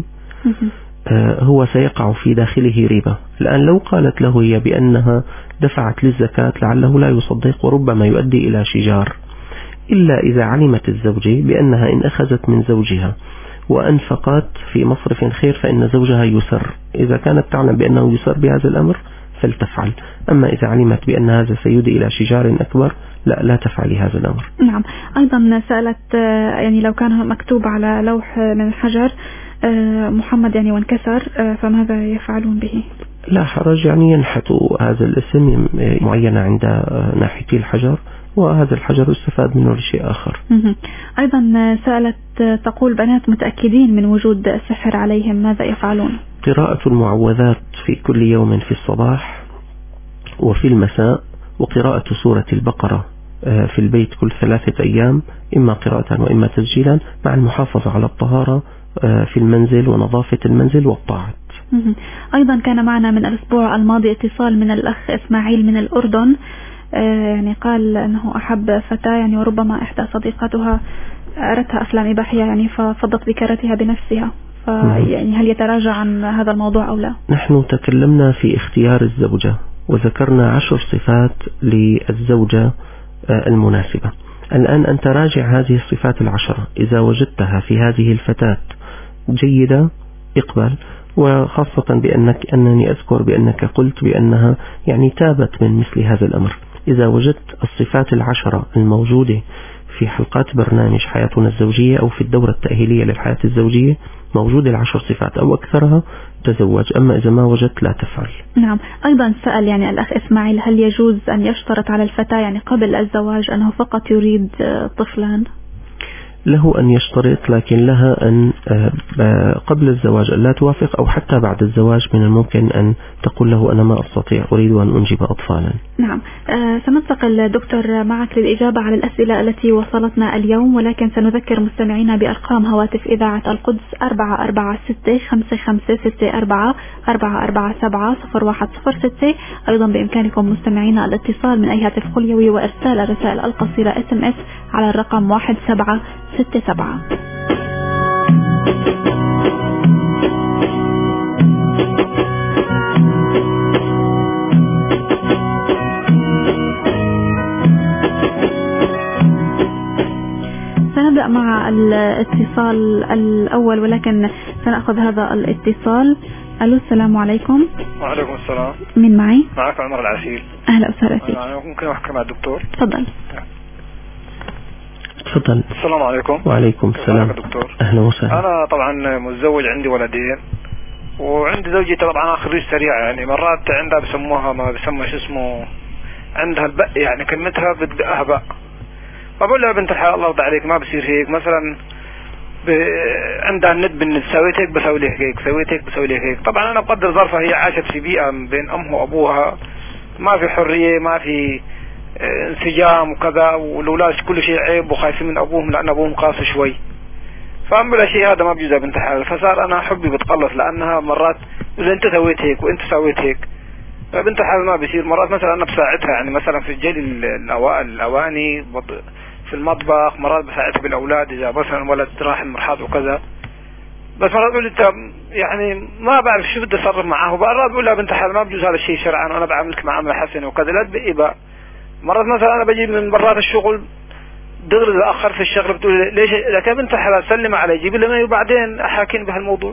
[SPEAKER 3] هو سيقع في داخله ريبة. الآن لو قالت له هي بأنها دفعت للزكاة لعله لا يصدق، وربما يؤدي إلى شجار، إلا إذا علمت الزوجة بأنها إن أخذت من زوجها وأنفقت في مصرف خير فإن زوجها يسر. إذا كانت تعلم بأنه يسر بهذا الأمر فلتفعل. أما إذا علمت بأن هذا سيؤدي إلى شجار أكبر، لا تفعلي هذا الأمر.
[SPEAKER 2] نعم. أيضا سألت يعني لو كان مكتوب على لوح من الحجر محمد يعني وانكسر، فماذا يفعلون به؟
[SPEAKER 3] لا حرج، يعني ينحتوا هذا الاسم معينة عند ناحية الحجر، وهذا الحجر يستفاد منه لشيء آخر.
[SPEAKER 2] أيضا سألت تقول: بنات متأكدين من وجود السحر عليهم، ماذا يفعلون؟
[SPEAKER 3] قراءة المعوذات في كل يوم في الصباح وفي المساء، وقراءة سورة البقرة في البيت كل 3 أيام، إما قراءة وإما تسجيلا، مع المحافظة على الطهارة في المنزل ونظافة المنزل والطاعة.
[SPEAKER 2] أيضا كان معنا من الأسبوع الماضي اتصال من الأخ إسماعيل من الأردن، يعني قال أنه أحب فتاة يعني وربما إحدى صديقاتها أردتها أفلام إباحية يعني ففضت بكرتها بنفسها، يعني هل يتراجع عن هذا الموضوع أو لا؟ نحن
[SPEAKER 3] تكلمنا في اختيار الزوجة وذكرنا 10 صفات للزوجة المناسبة. الآن أنت راجع هذه الصفات 10، إذا وجدتها في هذه الفتاة جيدة اقبل، وخاصة أنني أذكر بأنك قلت بأنها يعني تابت من مثل هذا الأمر. إذا وجدت الصفات 10 الموجودة في حلقات برنامج حياتنا الزوجية أو في الدورة التأهيلية للحياة الزوجية موجود 10 صفات أو أكثرها، تزوج. أما إذا ما وجدت لا تفعل.
[SPEAKER 2] نعم. أيضا سأل يعني الأخ إسماعيل: هل يجوز أن يشترط على الفتاة يعني قبل الزواج أنه فقط يريد طفلان؟
[SPEAKER 3] له أن يشترط، لكن لها أن قبل الزواج أن لا توافق، أو حتى بعد الزواج من الممكن أن تقول له أنا ما أستطيع، أريد أن أنجب أطفالا.
[SPEAKER 2] نعم. سننتقل دكتور معك للإجابة على الأسئلة التي وصلتنا اليوم، ولكن سنذكر مستمعينا بأرقام هواتف إذاعة القدس 446-55-64-44-7-041-06. أيضا بإمكانكم مستمعينا الاتصال من أي هاتف خليوي وإرسال الرسائل القصيرة SMS على الرقم 1767. سنبدأ مع الاتصال الأول، ولكن سنأخذ هذا الاتصال. ألو، السلام عليكم.
[SPEAKER 8] وعليكم السلام.
[SPEAKER 2] من معي؟
[SPEAKER 8] معك عمر العسيل.
[SPEAKER 2] أهلا وسهلا فيك.
[SPEAKER 8] ممكن أحكي مع الدكتور؟
[SPEAKER 3] تفضل.
[SPEAKER 8] السلام عليكم.
[SPEAKER 3] وعليكم السلام
[SPEAKER 8] دكتور.
[SPEAKER 3] أهلا وسهلا.
[SPEAKER 8] أنا طبعا متزوج، عندي ولدين، وعندي زوجتي طبعا خريج سريع، يعني مرات عندها بسموها ما بسمى شو اسمه، عندها البق، يعني كلمتها بدقها بق. فبقول لها بنت الحلال الله يرضى عليك ما بصير هيك، مثلا عندها الند بالند، سويت هيك بسوي لك هيك، سويت هيك بسوي لك هيك. طبعا أنا بقدر ظرفها، هي عاشت في بيئة بين أمها وأبوها، ما في حرية، ما في انسجام وكذا، والأولاد كل شيء عيب وخايفين من أبوهم لأن أبوهم قاسي شوي. فأم بلا شيء هذا ما بيجوز بنت الحلال. فصار أنا حبي بتقلص، لأنها مرات إذا أنت سويت هيك وأنت سويت هيك، فبنت الحلال ما بيصير. مرات مثلا أنا بساعدها، يعني مثلا في الجيل الأواني في المطبخ، مرات بساعدها بالأولاد إذا مثلا ولد راح المرحاض وكذا. بس مرات بقول أنت يعني ما بعرف شو بدي أصرف معاه، وبقرر بقول لها بنت الحلال ما بيجوز هذا الشيء شرعا، وأنا بعاملك معاملة حسنة وكذا، لا تبقي بقى. مرات مثلا أنا بجي من برات الشغل دغري تأخر في الشغل، بتقول ليش لك يا بنت الحلال سلم علي، جيب لي وبعدين أحاكين بهالموضوع.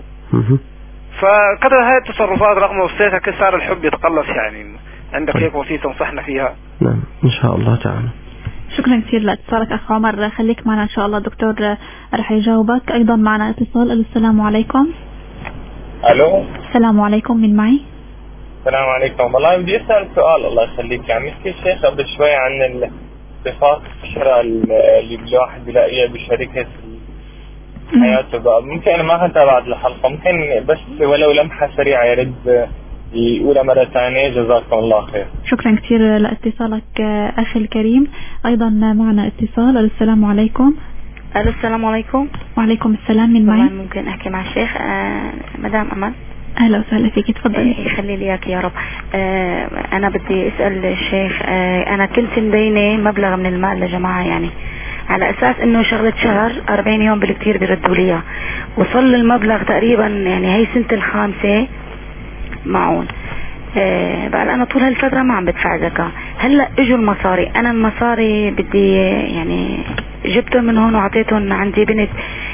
[SPEAKER 8] فكذا هاي التصرفات رغم وصيتها كل صار الحب يتقلص. يعني عندك هيك وصية تنصحنا فيها؟
[SPEAKER 3] نعم إن شاء الله تعالى.
[SPEAKER 2] شكرا كثير لاتصالك أخ عمر، خليك معنا إن شاء الله دكتور رح يجاوبك. أيضا معنا اتصال. السلام عليكم.
[SPEAKER 9] ألو،
[SPEAKER 2] السلام عليكم. من معي؟
[SPEAKER 9] السلام عليكم. والله بدي أسأل سؤال الله يخليك. يعني نحكي الشيخ قبل شوي عن الصفات الشراء اللي الواحد بلاقيها بشركة حياته بقى. ممكن أنا ما تابعت الحلقة، ممكن بس ولو لمحة سريعة يا ريت يقولها مرة ثانية. جزاكم الله خير.
[SPEAKER 2] شكرا كثير لاتصالك أخي الكريم. أيضا معنا اتصال. السلام عليكم.
[SPEAKER 10] السلام عليكم.
[SPEAKER 2] وعليكم السلام. من معي؟
[SPEAKER 10] ممكن أحكي مع الشيخ؟ مدام أمل.
[SPEAKER 2] أهلا وسهلا فيك، تفضلي.
[SPEAKER 10] يخلي لي إياك يا رب. أنا بدي أسأل الشيخ، أنا كنت مدينة مبلغ من المال لجماعة، يعني على أساس إنه شغلة شهر 40 يوم بالكثير بيردوا لي. وصل المبلغ تقريبا يعني هي سنة الخامسة معون. بقى أنا طول هالفترة ما عم بدفع زكاة. هلأ إجوا المصاري، أنا المصاري بدي يعني جبتهم من هون وعطيتهم. عندي بنت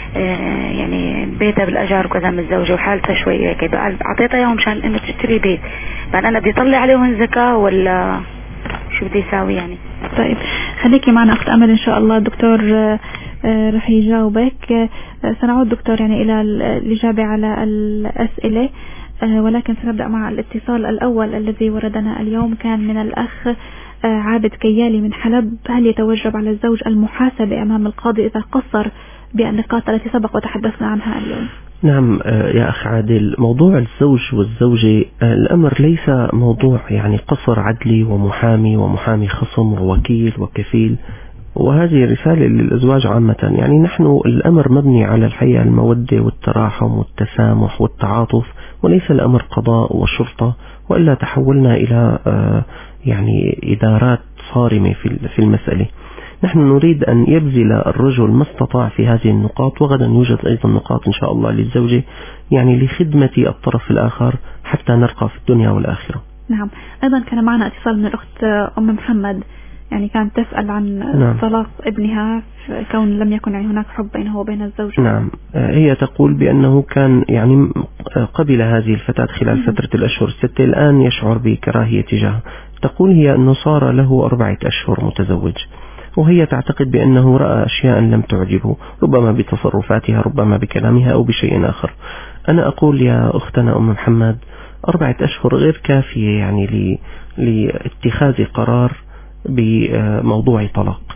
[SPEAKER 10] يعني بيتها بالأجار وكذا متزوجة وحالتها شوي هيك، بقى عطيتها إياهم مشان إنه تشتري بيت. بقى أنا بدي أطلع عليهم زكاة ولا شو بدي أساوي يعني؟
[SPEAKER 2] طيب خليكي معنا أخت أمل إن شاء الله. الدكتور رح يجاوبك. سنعود دكتور يعني إلى الإجابة على الأسئلة، ولكن سنبدأ مع الاتصال الأول الذي وردنا اليوم، كان من الأخ عابد كيالي من حلب. هل يتوجب على الزوج المحاسبة أمام القاضي إذا قصر بالنقاط التي سبق وتحدثنا عنها اليوم؟
[SPEAKER 3] نعم يا أخ عادل، موضوع الزوج والزوجة الأمر ليس موضوع يعني قصر عدلي ومحامي خصم ووكيل وكفيل، وهذه رسالة للأزواج عامة. يعني نحن الأمر مبني على الحقيقة المودة والتراحم والتسامح والتعاطف، وليس الأمر قضاء وشرطة، وإلا تحولنا إلى يعني إدارات صارمة في المسألة. نحن نريد أن يبذل الرجل ما استطاع في هذه النقاط، وغدا يوجد أيضا نقاط إن شاء الله للزوجة، يعني لخدمة الطرف الآخر حتى نرقى في الدنيا والآخرة.
[SPEAKER 2] نعم. أيضا كان معنا اتصال من الأخت أم محمد، يعني كانت تسأل عن طلاق ابنها كون لم يكن يعني هناك حب بينه وبين الزوج.
[SPEAKER 3] نعم، هي تقول بأنه كان يعني قبل هذه الفتاة خلال فترة الأشهر الستة، الآن يشعر بكراهية تجاهه. تقول هي أنه صار له 4 أشهر متزوج، وهي تعتقد بأنه رأى أشياء لم تعجبه، ربما بتصرفاتها، ربما بكلامها أو بشيء آخر. أنا أقول يا أختنا أم محمد 4 أشهر غير كافية يعني لاتخاذ قرار بموضوع طلاق.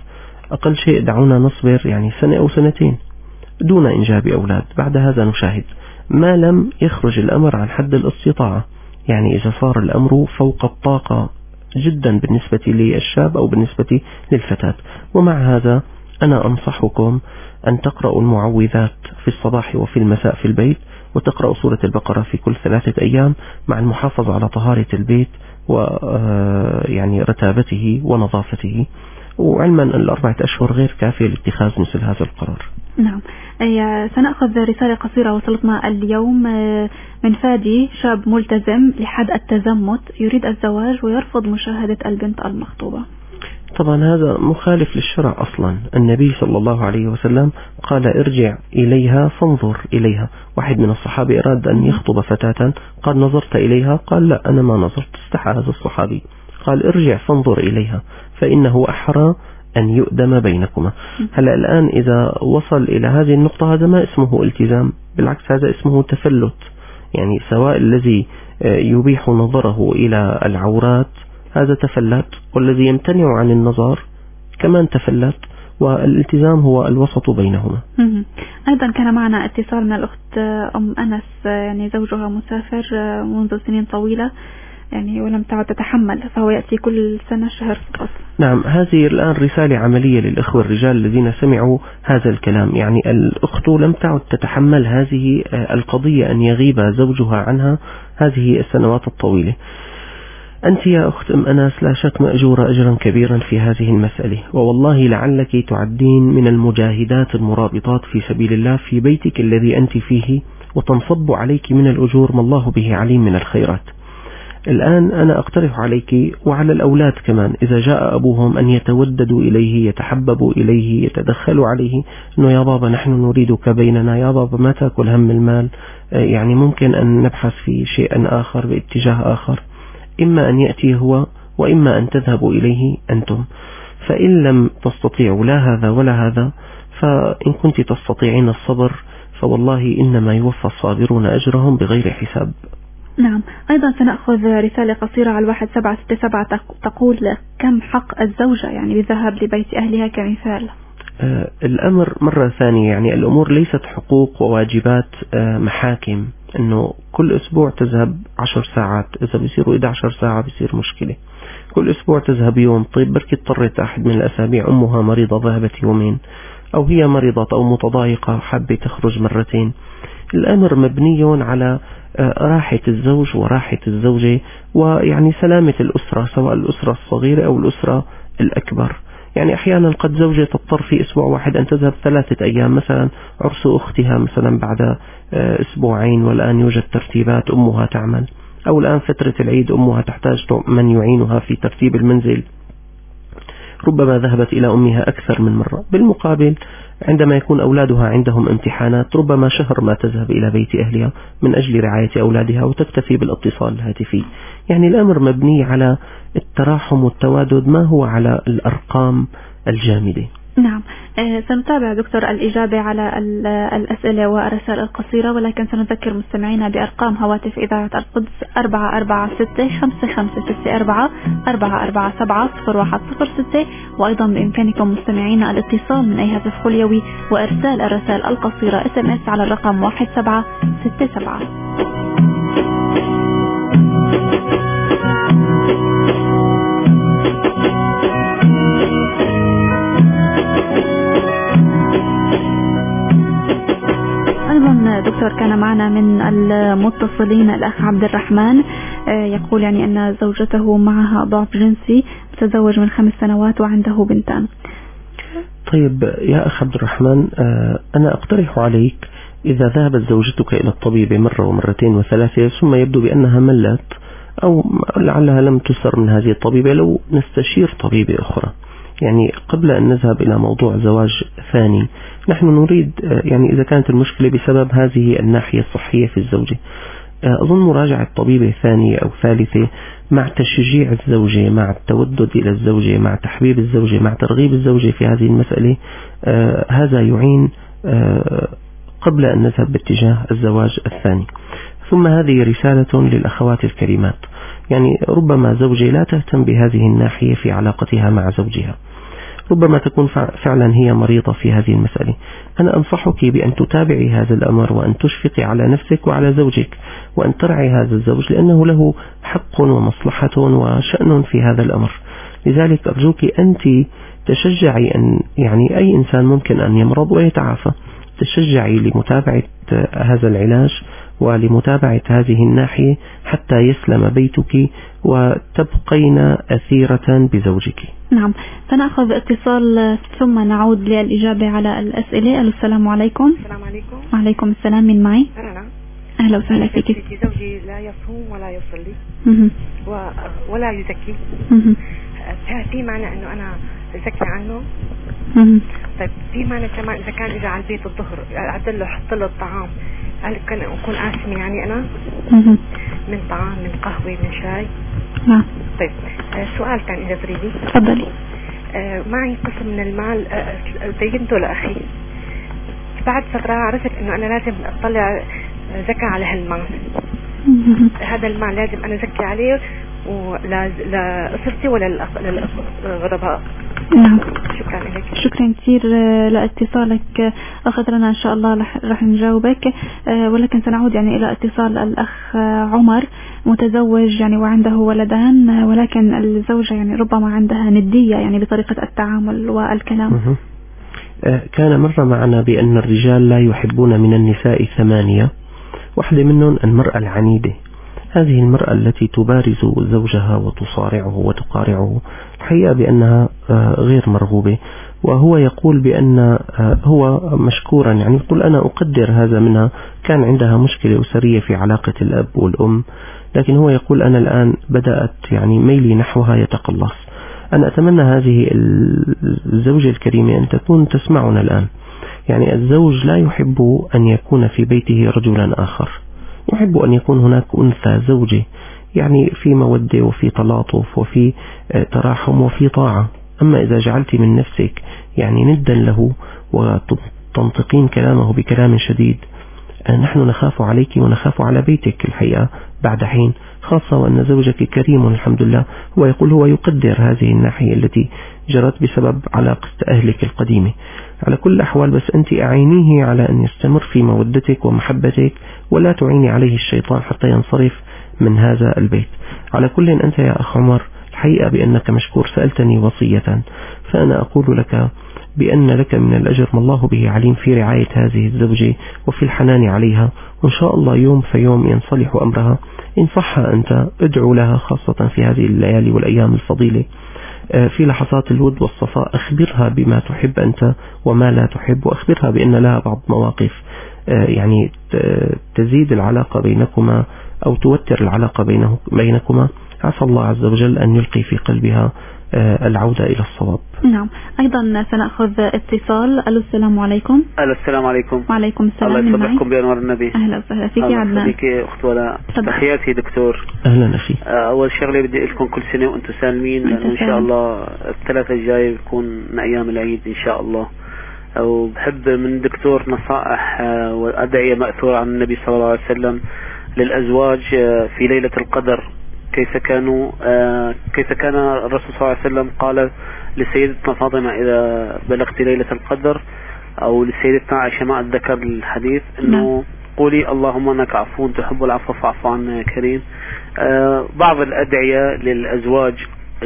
[SPEAKER 3] أقل شيء دعونا نصبر يعني سنة أو سنتين دون إنجاب أولاد، بعد هذا نشاهد، ما لم يخرج الأمر عن حد الاستطاعة. يعني إذا صار الأمر فوق الطاقة جدا بالنسبة للشاب أو بالنسبة للفتاة. ومع هذا أنا أنصحكم أن تقرأوا المعوذات في الصباح وفي المساء في البيت، وتقرأوا سورة البقرة في كل 3 أيام، مع المحافظة على طهارة البيت ويعني رتابته ونظافته، وعلما أن 4 أشهر غير كافية لاتخاذ مثل هذا القرار.
[SPEAKER 2] نعم. سنأخذ رسالة قصيرة وصلتنا اليوم من فادي، شاب ملتزم لحد التزمت، يريد الزواج ويرفض مشاهدة البنت المخطوبة.
[SPEAKER 3] طبعا هذا مخالف للشرع أصلا. النبي صلى الله عليه وسلم قال ارجع إليها فانظر إليها. واحد من الصحابة أراد أن يخطب فتاة، قال نظرت إليها؟ قال لا أنا ما نظرت. استحى هذا الصحابي، قال ارجع فانظر إليها فإنه أحرى أن يؤدم بينكما. هلأ الآن إذا وصل إلى هذه النقطة هذا ما اسمه التزام، بالعكس هذا اسمه تفلت. يعني سواء الذي يبيح نظره إلى العورات هذا تفلت، والذي يمتنع عن النظر كمان تفلت، والالتزام هو الوسط بينهما.
[SPEAKER 2] أيضا كان معنا اتصال من الأخت أم أنس، يعني زوجها مسافر منذ سنين طويلة يعني ولم تعد تتحمل، فهو يأتي كل سنة شهر فقط.
[SPEAKER 3] نعم، هذه الآن رسالة عملية للإخوة الرجال الذين سمعوا هذا الكلام. يعني الأخت لم تعد تتحمل هذه القضية أن يغيب زوجها عنها هذه السنوات الطويلة. أنت يا أخت أم أنس لا شك مأجورة أجرا كبيرا في هذه المسألة، ووالله لعلك تعدين من المجاهدات المرابطات في سبيل الله في بيتك الذي أنت فيه، وتنصب عليك من الأجور ما الله به عليم من الخيرات. الآن أنا أقترح عليك وعلى الأولاد كمان إذا جاء أبوهم أن يتوددوا إليه، يتحببوا إليه، يتدخلوا عليه، أنه يا بابا نحن نريدك بيننا، يا بابا ما تأكل هم المال، يعني ممكن أن نبحث في شيء آخر باتجاه آخر. إما أن يأتي هو وإما أن تذهبوا إليه أنتم. فإن لم تستطيعوا لا هذا ولا هذا، فإن كنت تستطيعين الصبر فوالله إنما يوفى الصابرون أجرهم بغير حساب.
[SPEAKER 2] نعم. أيضا سنأخذ رسالة قصيرة على 1767 تقول كم حق الزوجة يعني بالذهاب لبيت أهلها كمثال؟
[SPEAKER 3] الأمر مرة ثانية يعني الأمور ليست حقوق وواجبات محاكم، أنه كل أسبوع تذهب 10 ساعات، إذا بيصيروا 11 ساعة بيصير مشكلة. كل أسبوع تذهب يوم، طيب بركي اضطرت أحد من الأسابيع أمها مريضة ذهبت يومين، أو هي مريضة أو متضايقة حابة تخرج مرتين. الأمر مبني على راحة الزوج وراحة الزوجة، ويعني سلامة الأسرة، سواء الأسرة الصغيرة أو الأسرة الأكبر. يعني أحيانا قد زوجة تضطر في أسبوع واحد أن تذهب 3 أيام، مثلا عرس أختها مثلا بعد أسبوعين والآن يوجد ترتيبات أمها تعمل، أو الآن فترة العيد أمها تحتاج من يعينها في ترتيب المنزل، ربما ذهبت إلى أمها أكثر من مرة. بالمقابل عندما يكون أولادها عندهم امتحانات ربما شهر ما تذهب إلى بيت أهلها من أجل رعاية أولادها وتكتفي بالاتصال الهاتفي. يعني الأمر مبني على التراحم والتوادد، ما هو على الأرقام الجامدة.
[SPEAKER 2] نعم. سنتابع دكتور الإجابة على الأسئلة والرسائل القصيرة، ولكن سنذكر مستمعينا بأرقام هواتف إذاعة القدس 446-554-447-0106، وأيضا بإمكانكم مستمعينا الاتصال من أي هاتف خليوي وإرسال الرسائل القصيرة SMS على الرقم 1767. دكتور كان معنا من المتصلين الأخ عبد الرحمن، يقول يعني أن زوجته معها ضعف جنسي، تزوج من 5 سنوات وعنده بنتان.
[SPEAKER 3] طيب يا أخ عبد الرحمن، أنا أقترح عليك إذا ذهبت زوجتك إلى الطبيب مرة ومرتين وثلاثة ثم يبدو بأنها ملت أو لعلها لم تسر من هذه الطبيبة، لو نستشير طبيبة أخرى. يعني قبل أن نذهب إلى موضوع زواج ثاني، نحن نريد يعني إذا كانت المشكلة بسبب هذه الناحية الصحية في الزوجة، أظن مراجعة طبيبة ثانية أو ثالثة مع تشجيع الزوجة، مع التودد إلى الزوجة، مع تحبيب الزوجة، مع ترغيب الزوجة في هذه المسألة، هذا يعين قبل أن نذهب باتجاه الزواج الثاني. ثم هذه رسالة للأخوات الكريمات، يعني ربما زوجة لا تهتم بهذه الناحية في علاقتها مع زوجها، ربما تكون فعلا هي مريضة في هذه المسألة. أنا أنصحك بأن تتابعي هذا الأمر وأن تشفقي على نفسك وعلى زوجك وأن ترعي هذا الزوج، لأنه له حق ومصلحة وشأن في هذا الأمر. لذلك أرجوك أنت تشجعي أن يعني أي إنسان ممكن أن يمرض ويتعافى، تشجعي لمتابعة هذا العلاج ولمتابعة هذه الناحية حتى يسلم بيتك وتبقين أثيرة بزوجك.
[SPEAKER 2] نعم، سنأخذ اتصال ثم نعود للإجابة على الأسئلة. السلام عليكم.
[SPEAKER 11] السلام عليكم.
[SPEAKER 2] وعليكم السلام، من معي؟
[SPEAKER 11] أنا.
[SPEAKER 2] أهلا وسهلا فيك.
[SPEAKER 11] زوجي لا يصوم ولا يصلي ولا يزكي. في معنى أنه أنا أزكي عنه؟ طيب في معنى كمان إذا كان إجا على البيت الظهر أعدل له حط له الطعام، هل كان أكون آثمة يعني أنا؟ من طعام، من قهوة، من شاي؟
[SPEAKER 2] نعم.
[SPEAKER 11] طيب سؤال ثاني إذا تريدي.
[SPEAKER 2] تفضلي.
[SPEAKER 11] معي قسم من المال دينته لأخي، بعد فترة عرفت إنه أنا لازم أطلع زكاة على هالمال. هذا المال لازم أنا زكي عليه ولا لأسرتي ولا للغرباء؟
[SPEAKER 2] نعم.
[SPEAKER 11] شكرا لك.
[SPEAKER 2] شكرا كثير لاتصالك أخذ لنا، إن شاء الله رح نجاوبك، ولكن سنعود يعني إلى اتصال الأخ عمر، متزوج يعني وعنده ولدان، ولكن الزوجة يعني ربما عندها ندية يعني بطريقة التعامل والكلام.
[SPEAKER 3] كان مر معنا بأن الرجال لا يحبون من النساء 8، واحدة منهم المرأة العنيدة، هذه المرأة التي تبارز زوجها وتصارعه وتقارعه، الحقيقة بأنها غير مرغوبة. وهو يقول بأن هو مشكورا يعني يقول أنا أقدر هذا منها، كان عندها مشكلة أسرية في علاقة الأب والأم، لكن هو يقول أنا الآن بدأت يعني ميلي نحوها يتقلص. أنا أتمنى هذه الزوجة الكريمة أن تكون تسمعنا الآن. يعني الزوج لا يحب أن يكون في بيته رجلا آخر، يحب أن يكون هناك أنثى زوجة، يعني في مودة وفي تلاطف وفي تراحم وفي طاعة. أما إذا جعلت من نفسك يعني ندا له وتنطقين كلامه بكلام شديد، نحن نخاف عليك ونخاف على بيتك الحقيقة بعد حين، خاصة وأن زوجك كريم الحمد لله. هو يقول هو يقدر هذه الناحية التي جرت بسبب علاقة أهلك القديمة. على كل الأحوال بس أنت أعينيه على أن يستمر في مودتك ومحبتك، ولا تعيني عليه الشيطان حتى ينصرف من هذا البيت. على كل أنت يا أخ عمر الحقيقة بأنك مشكور، سألتني وصية، فأنا أقول لك بأن لك من الأجر ما الله به عليم في رعاية هذه الزوجة وفي الحنان عليها، وإن شاء الله يوم فيوم ينصلح أمرها. إن صح أنت ادعو لها، خاصة في هذه الليالي والأيام الفضيلة، في لحظات الود والصفاء أخبرها بما تحب أنت وما لا تحب، وأخبرها بأن لها بعض مواقف يعني تزيد العلاقة بينكما أو توتر العلاقة بينكما. عسى الله عز وجل أن يلقي في قلبها العودة إلى الصواب.
[SPEAKER 2] نعم. أيضا سنأخذ اتصال. السلام عليكم.
[SPEAKER 12] السلام عليكم.
[SPEAKER 2] وعليكم السلام.
[SPEAKER 12] الله يصبحكم بأنوار النبي.
[SPEAKER 2] أهلا وسهلا فيك يا عدنان.
[SPEAKER 12] فيك أخت ولا تحياتي دكتور.
[SPEAKER 3] أهلا أخي.
[SPEAKER 12] أول شغلة بدي أقول لكم كل سنة وأنتم سالمين، لأنه إن شاء الله الثلاثة الجاي بيكون من أيام العيد إن شاء الله. وبحب من دكتور نصائح وأدعية مأثورة عن النبي صلى الله عليه وسلم للأزواج في ليلة القدر. كيف كان الرسول صلى الله عليه وسلم قال لسيدتنا فاطمة إذا بلغت ليلة القدر، أو لسيدتنا عائشة ما أتذكر الحديث، إنه قولي اللهم أنك عفو تحب العفو فاعف عنا يا كريم. بعض الأدعية للأزواج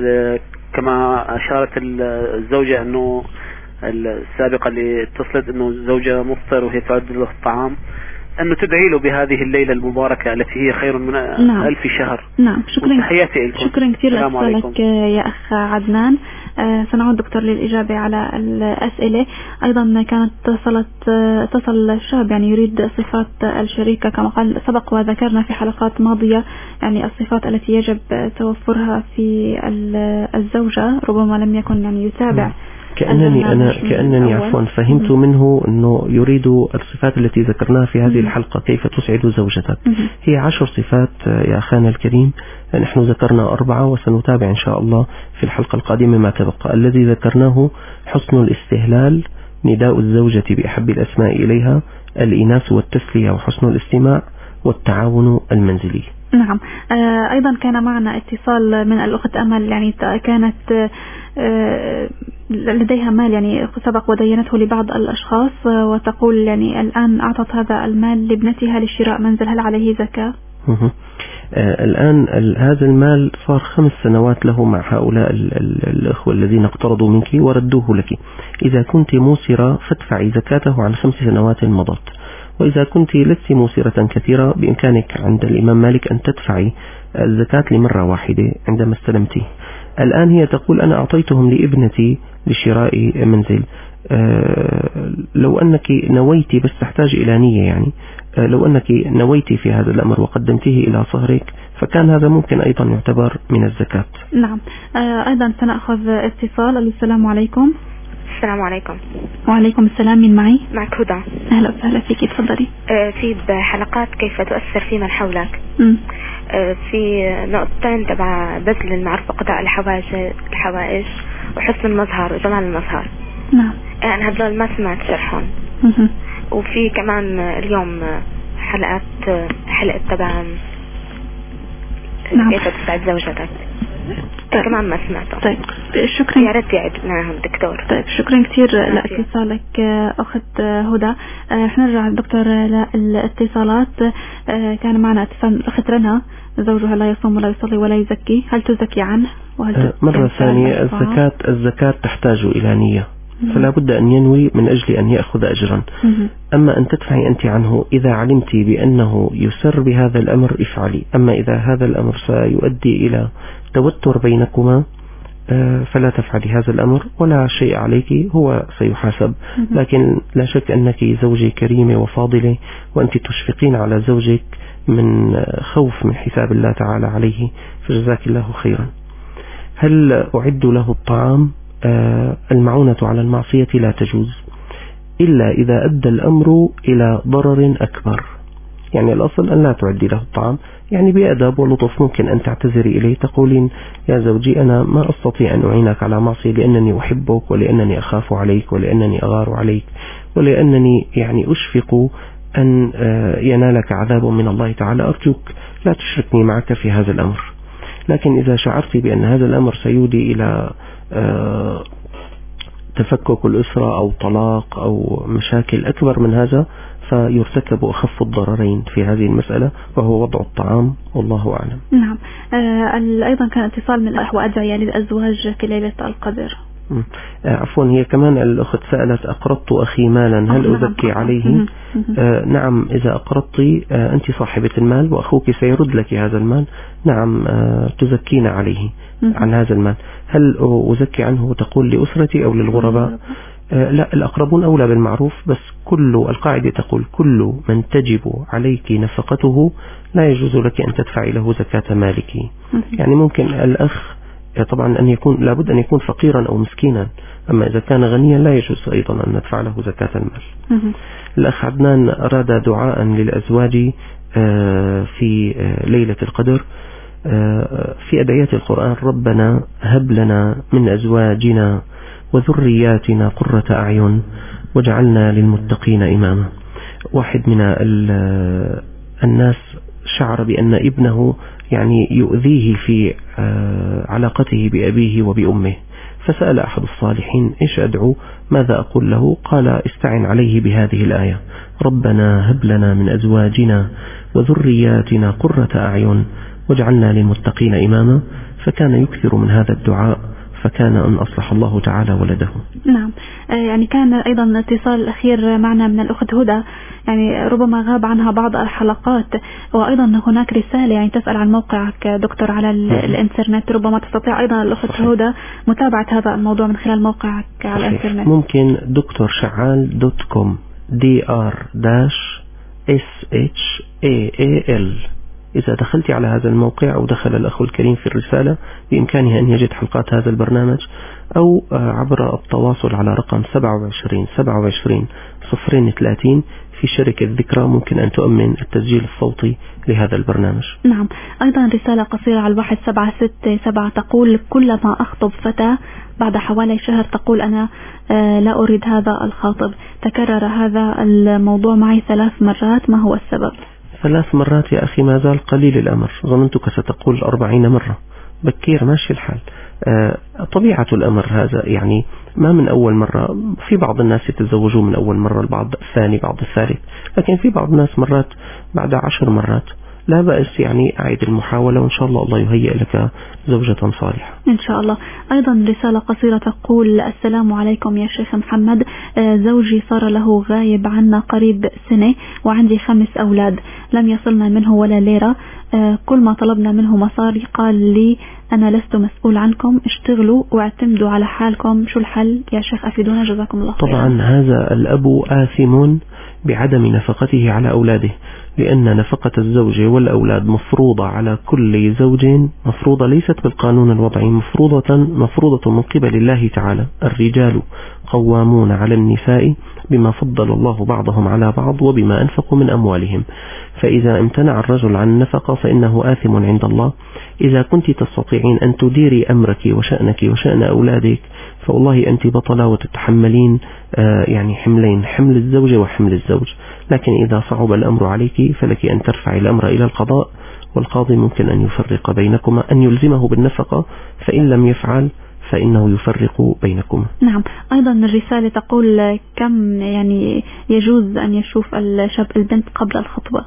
[SPEAKER 12] كما أشارت الزوجة أنه السابقة اللي اتصلت أنه زوجها مفطر وهي تعد له الطعام، أنه تدعي له بهذه الليلة المباركة التي هي خير من 1000 شهر.
[SPEAKER 2] نعم. شكرا كثير لك يا أخ عدنان. سنعود دكتور للإجابة على الأسئلة. أيضا كانت اتصل الشاب يعني يريد صفات الشريكة كما قال سبق وذكرنا في حلقات ماضية، يعني الصفات التي يجب توفرها في الزوجة، ربما لم يكن يعني يتابع.
[SPEAKER 3] كأنني عفوا فهمت منه أنه يريد الصفات التي ذكرناها في هذه الحلقة، كيف تسعد زوجتك. هي 10 صفات يا أخانا الكريم، نحن ذكرنا 4 وسنتابع إن شاء الله في الحلقة القادمة ما تبقى. الذي ذكرناه حسن الاستهلال، نداء الزوجة بأحب الأسماء إليها، الإناث والتسلية وحسن الاستماع، والتعاون المنزلي.
[SPEAKER 2] نعم. أيضا كان معنا اتصال من الأخت أمل، يعني كانت لديها مال يعني سبق ودينته لبعض الأشخاص، وتقول يعني الآن أعطت هذا المال لابنتها لشراء منزل، هل عليه زكاة؟
[SPEAKER 3] الآن هذا المال صار 5 سنوات له مع هؤلاء الأخوة الذين اقترضوا منك وردوه لك. إذا كنت موسرة فادفعي زكاته عن 5 سنوات مضت، وإذا كنت لست موسرة كثيرة بإمكانك عند الإمام مالك أن تدفعي الزكاة لمرة واحدة عندما استلمتيه. الآن هي تقول أنا أعطيتهم لابنتي لشراء منزل. لو أنك نويتي، بس تحتاج إلى نية يعني، لو أنك نويتي في هذا الأمر وقدمتيه إلى صهرك فكان هذا ممكن أيضا يعتبر من الزكاة.
[SPEAKER 2] نعم. أيضا سنأخذ اتصال. السلام عليكم.
[SPEAKER 13] السلام عليكم.
[SPEAKER 2] وعليكم السلام. من معي؟
[SPEAKER 13] معك هدى.
[SPEAKER 2] أهلا وسهلا فيك، تفضلي.
[SPEAKER 13] في حلقات كيف تؤثر في من حولك. في نقطتين تبع بذل المعروف وقضاء الحوائج وحسن المظهر وجمال المظهر.
[SPEAKER 2] نعم.
[SPEAKER 13] أنا هدول ما سمعت شرحهم. وفي كمان اليوم حلقة تبع
[SPEAKER 2] نعم.
[SPEAKER 13] كيف تسعد زوجتك.
[SPEAKER 2] طيب.
[SPEAKER 13] كمان ما سمعته.
[SPEAKER 2] طيب شكرا.
[SPEAKER 13] يا ريت يعد معهم دكتور.
[SPEAKER 2] طيب شكرا كثير لاتصالك أخت هدى. حنرجع دكتور للاتصالات. كان معنا اتصال أخت رنا، زوجها لا يصوم ولا يصلي ولا يزكي، هل تزكي عنه؟ وهل
[SPEAKER 3] مرة ثانية الزكاة تحتاج إلى نية، فلا بد أن ينوي من أجل أن يأخذ أجرا. أما أن تدفعي أنت عنه إذا علمت بأنه يسر بهذا الأمر افعلي، أما إذا هذا الأمر سيؤدي إلى توتر بينكما فلا تفعلي هذا الأمر ولا شيء عليك، هو سيحاسب. لكن لا شك أنك زوجة كريمة وفاضلة وأنت تشفقين على زوجك من خوف من حساب الله تعالى عليه، فجزاك الله خيرا. هل أعد له الطعام؟ المعونة على المعصية لا تجوز إلا إذا أدى الأمر إلى ضرر أكبر. يعني الأصل أن لا تعدي له الطعام، يعني بأدب ولطف ممكن أن تعتذري إليه، تقولين يا زوجي أنا ما أستطيع أن أعينك على معصية لأنني أحبك ولأنني أخاف عليك ولأنني أغار عليك ولأنني يعني أشفق أن ينالك عذاب من الله تعالى، أرجوك لا تشركني معك في هذا الأمر. لكن إذا شعرت بأن هذا الأمر سيودي إلى تفكك الأسرة أو طلاق أو مشاكل أكبر من هذا فيرتكب أخف الضررين في هذه المسألة وهو وضع الطعام، والله أعلم.
[SPEAKER 2] نعم. أيضا كان اتصال من الأخوة أدعية للأزواج في ليلة القدر.
[SPEAKER 3] عفوا، هي كمان الأخت سألت أقرضت أخي مالا هل أزكي عليه؟ نعم، إذا أقرضتي أنت صاحبة المال وأخوك سيرد لك هذا المال، نعم تزكين عليه عن هذا المال. هل أزكي عنه تقول لأسرتي أو للغرباء؟ لا، الأقربون أولى بالمعروف، بس القاعدة تقول كل من تجب عليك نفقته لا يجوز لك أن تدفعي له زكاة مالك. يعني ممكن الأخ طبعا أن يكون لابد أن يكون فقيرا أو مسكينا، أما إذا كان غنيا لا يجوز أيضا أن ندفع له زكاة المال. الأخ عدنان أراد دعاء للأزواج في ليلة القدر. في أدعيات القرآن ربنا هب لنا من أزواجنا وذرياتنا قرة أعين واجعلنا للمتقين إماما. واحد من الناس شعر بأن ابنه يعني يؤذيه في علاقته بأبيه وبأمه، فسأل أحد الصالحين إيش أدعو، ماذا أقول له؟ قال استعن عليه بهذه الآية ربنا هب لنا من أزواجنا وذرياتنا قرة أعين واجعلنا للمتقين إماما، فكان يكثر من هذا الدعاء فكان أن أصلح الله تعالى ولده.
[SPEAKER 2] نعم. يعني كان أيضا اتصال الأخير معنا من الأخت هدى، يعني ربما غاب عنها بعض الحلقات، وأيضا هناك رسالة يعني تسأل عن موقعك دكتور على الإنترنت، ربما تستطيع أيضا الأخت هدى متابعة هذا الموضوع من خلال موقعك على الإنترنت.
[SPEAKER 3] ممكن دكتورشعال.com dr-shaal. إذا دخلت على هذا الموقع أو دخل الأخ الكريم في الرسالة بإمكانه أن يجد حلقات هذا البرنامج، أو عبر التواصل على رقم 27-27-030 في شركة ذكرى ممكن أن تؤمن التسجيل الصوتي لهذا البرنامج.
[SPEAKER 2] نعم. أيضا رسالة قصيرة على 1767 تقول كلما أخطب فتى بعد حوالي شهر تقول أنا لا أريد هذا الخاطب، تكرر هذا الموضوع معي 3 مرات، ما هو السبب؟
[SPEAKER 3] 3 مرات يا أخي ما زال قليل الأمر، ظننتك ستقول 40 مرة، بكير ماشي الحال. طبيعة الأمر هذا، يعني ما من أول مرة. في بعض الناس يتزوجون من أول مرة، البعض الثاني، بعض الثالث، لكن في بعض الناس مرات بعد 10 مرات. لا بأس، يعني أعيد المحاولة وإن شاء الله يهيئ لك زوجة صالحة
[SPEAKER 2] إن شاء الله. أيضا رسالة قصيرة تقول: السلام عليكم يا شيخ محمد، زوجي صار له غايب عنا قريب سنة وعندي 5 أولاد، لم يصلنا منه ولا ليرة. كل ما طلبنا منه مصاري قال لي أنا لست مسؤول عنكم، اشتغلوا واعتمدوا على حالكم. شو الحل يا شيخ؟ أفيدونا جزاكم الله خيرا.
[SPEAKER 3] طبعا هذا الأب آثم بعدم نفقته على أولاده، لأن نفقة الزوج والأولاد مفروضة على كل زوج، مفروضة ليست بالقانون الوضعي، مفروضة من قبل الله تعالى. الرجال قوامون على النساء بما فضل الله بعضهم على بعض وبما أنفقوا من أموالهم. فإذا امتنع الرجل عن النفقة فإنه آثم عند الله. إذا كنت تستطيعين أن تديري أمرك وشأنك وشأن أولادك فوالله أنت بطلة وتتحملين يعني حملين، حمل الزوجة وحمل الزوج. لكن إذا صعب الأمر عليك فلك أن ترفعي الأمر إلى القضاء، والقاضي ممكن أن يفرق بينكما، أن يلزمه بالنفقة، فإن لم يفعل فإنه يفرق بينكما.
[SPEAKER 2] نعم. أيضا الرسالة تقول: كم يعني يجوز أن يشوف الشاب البنت قبل الخطبة؟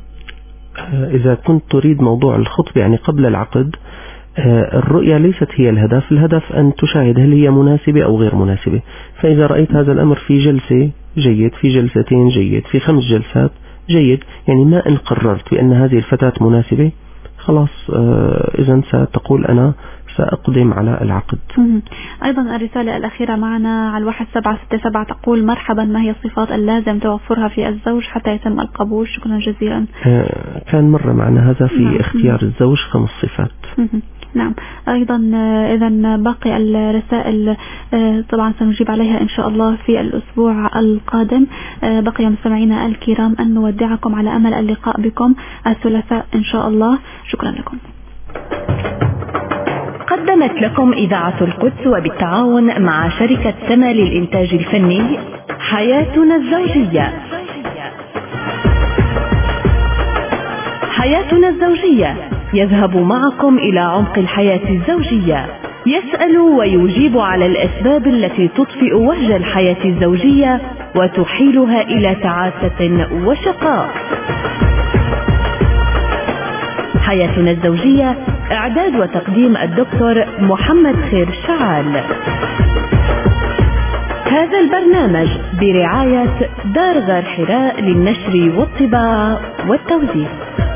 [SPEAKER 3] إذا كنت تريد موضوع الخطبة يعني قبل العقد، الرؤية ليست هي الهدف. الهدف أن تشاهد هل هي مناسبة أو غير مناسبة. فإذا رأيت هذا الأمر في جلسة جيد، في جلستين جيد، في 5 جلسات جيد، يعني ما إن قررت بأن هذه الفتاة مناسبة خلاص إذن ستقول أنا سأقدم على العقد.
[SPEAKER 2] أيضا الرسالة الأخيرة معنا على 1767 تقول: مرحبا، ما هي الصفات اللازم توفرها في الزوج حتى يتم القبول؟ شكرا جزيلا.
[SPEAKER 3] كان مرة معنا هذا في اختيار الزوج 5 صفات.
[SPEAKER 2] نعم. أيضا إذا باقي الرسائل طبعا سنجيب عليها إن شاء الله في الأسبوع القادم. بقي مستمعينا الكرام أن نودعكم على أمل اللقاء بكم الثلاثاء إن شاء الله. شكرا لكم.
[SPEAKER 1] قدمت لكم إذاعة القدس وبالتعاون مع شركة سما للإنتاج الفني حياتنا الزوجية. حياتنا الزوجية يذهب معكم إلى عمق الحياة الزوجية، يسأل ويجيب على الأسباب التي تطفئ وهج الحياة الزوجية وتحيلها إلى تعاسة وشقاء. حياتنا الزوجية، إعداد وتقديم الدكتور محمد خير شعال. هذا البرنامج برعاية دار غار حراء للنشر والطباعة والتوزيع.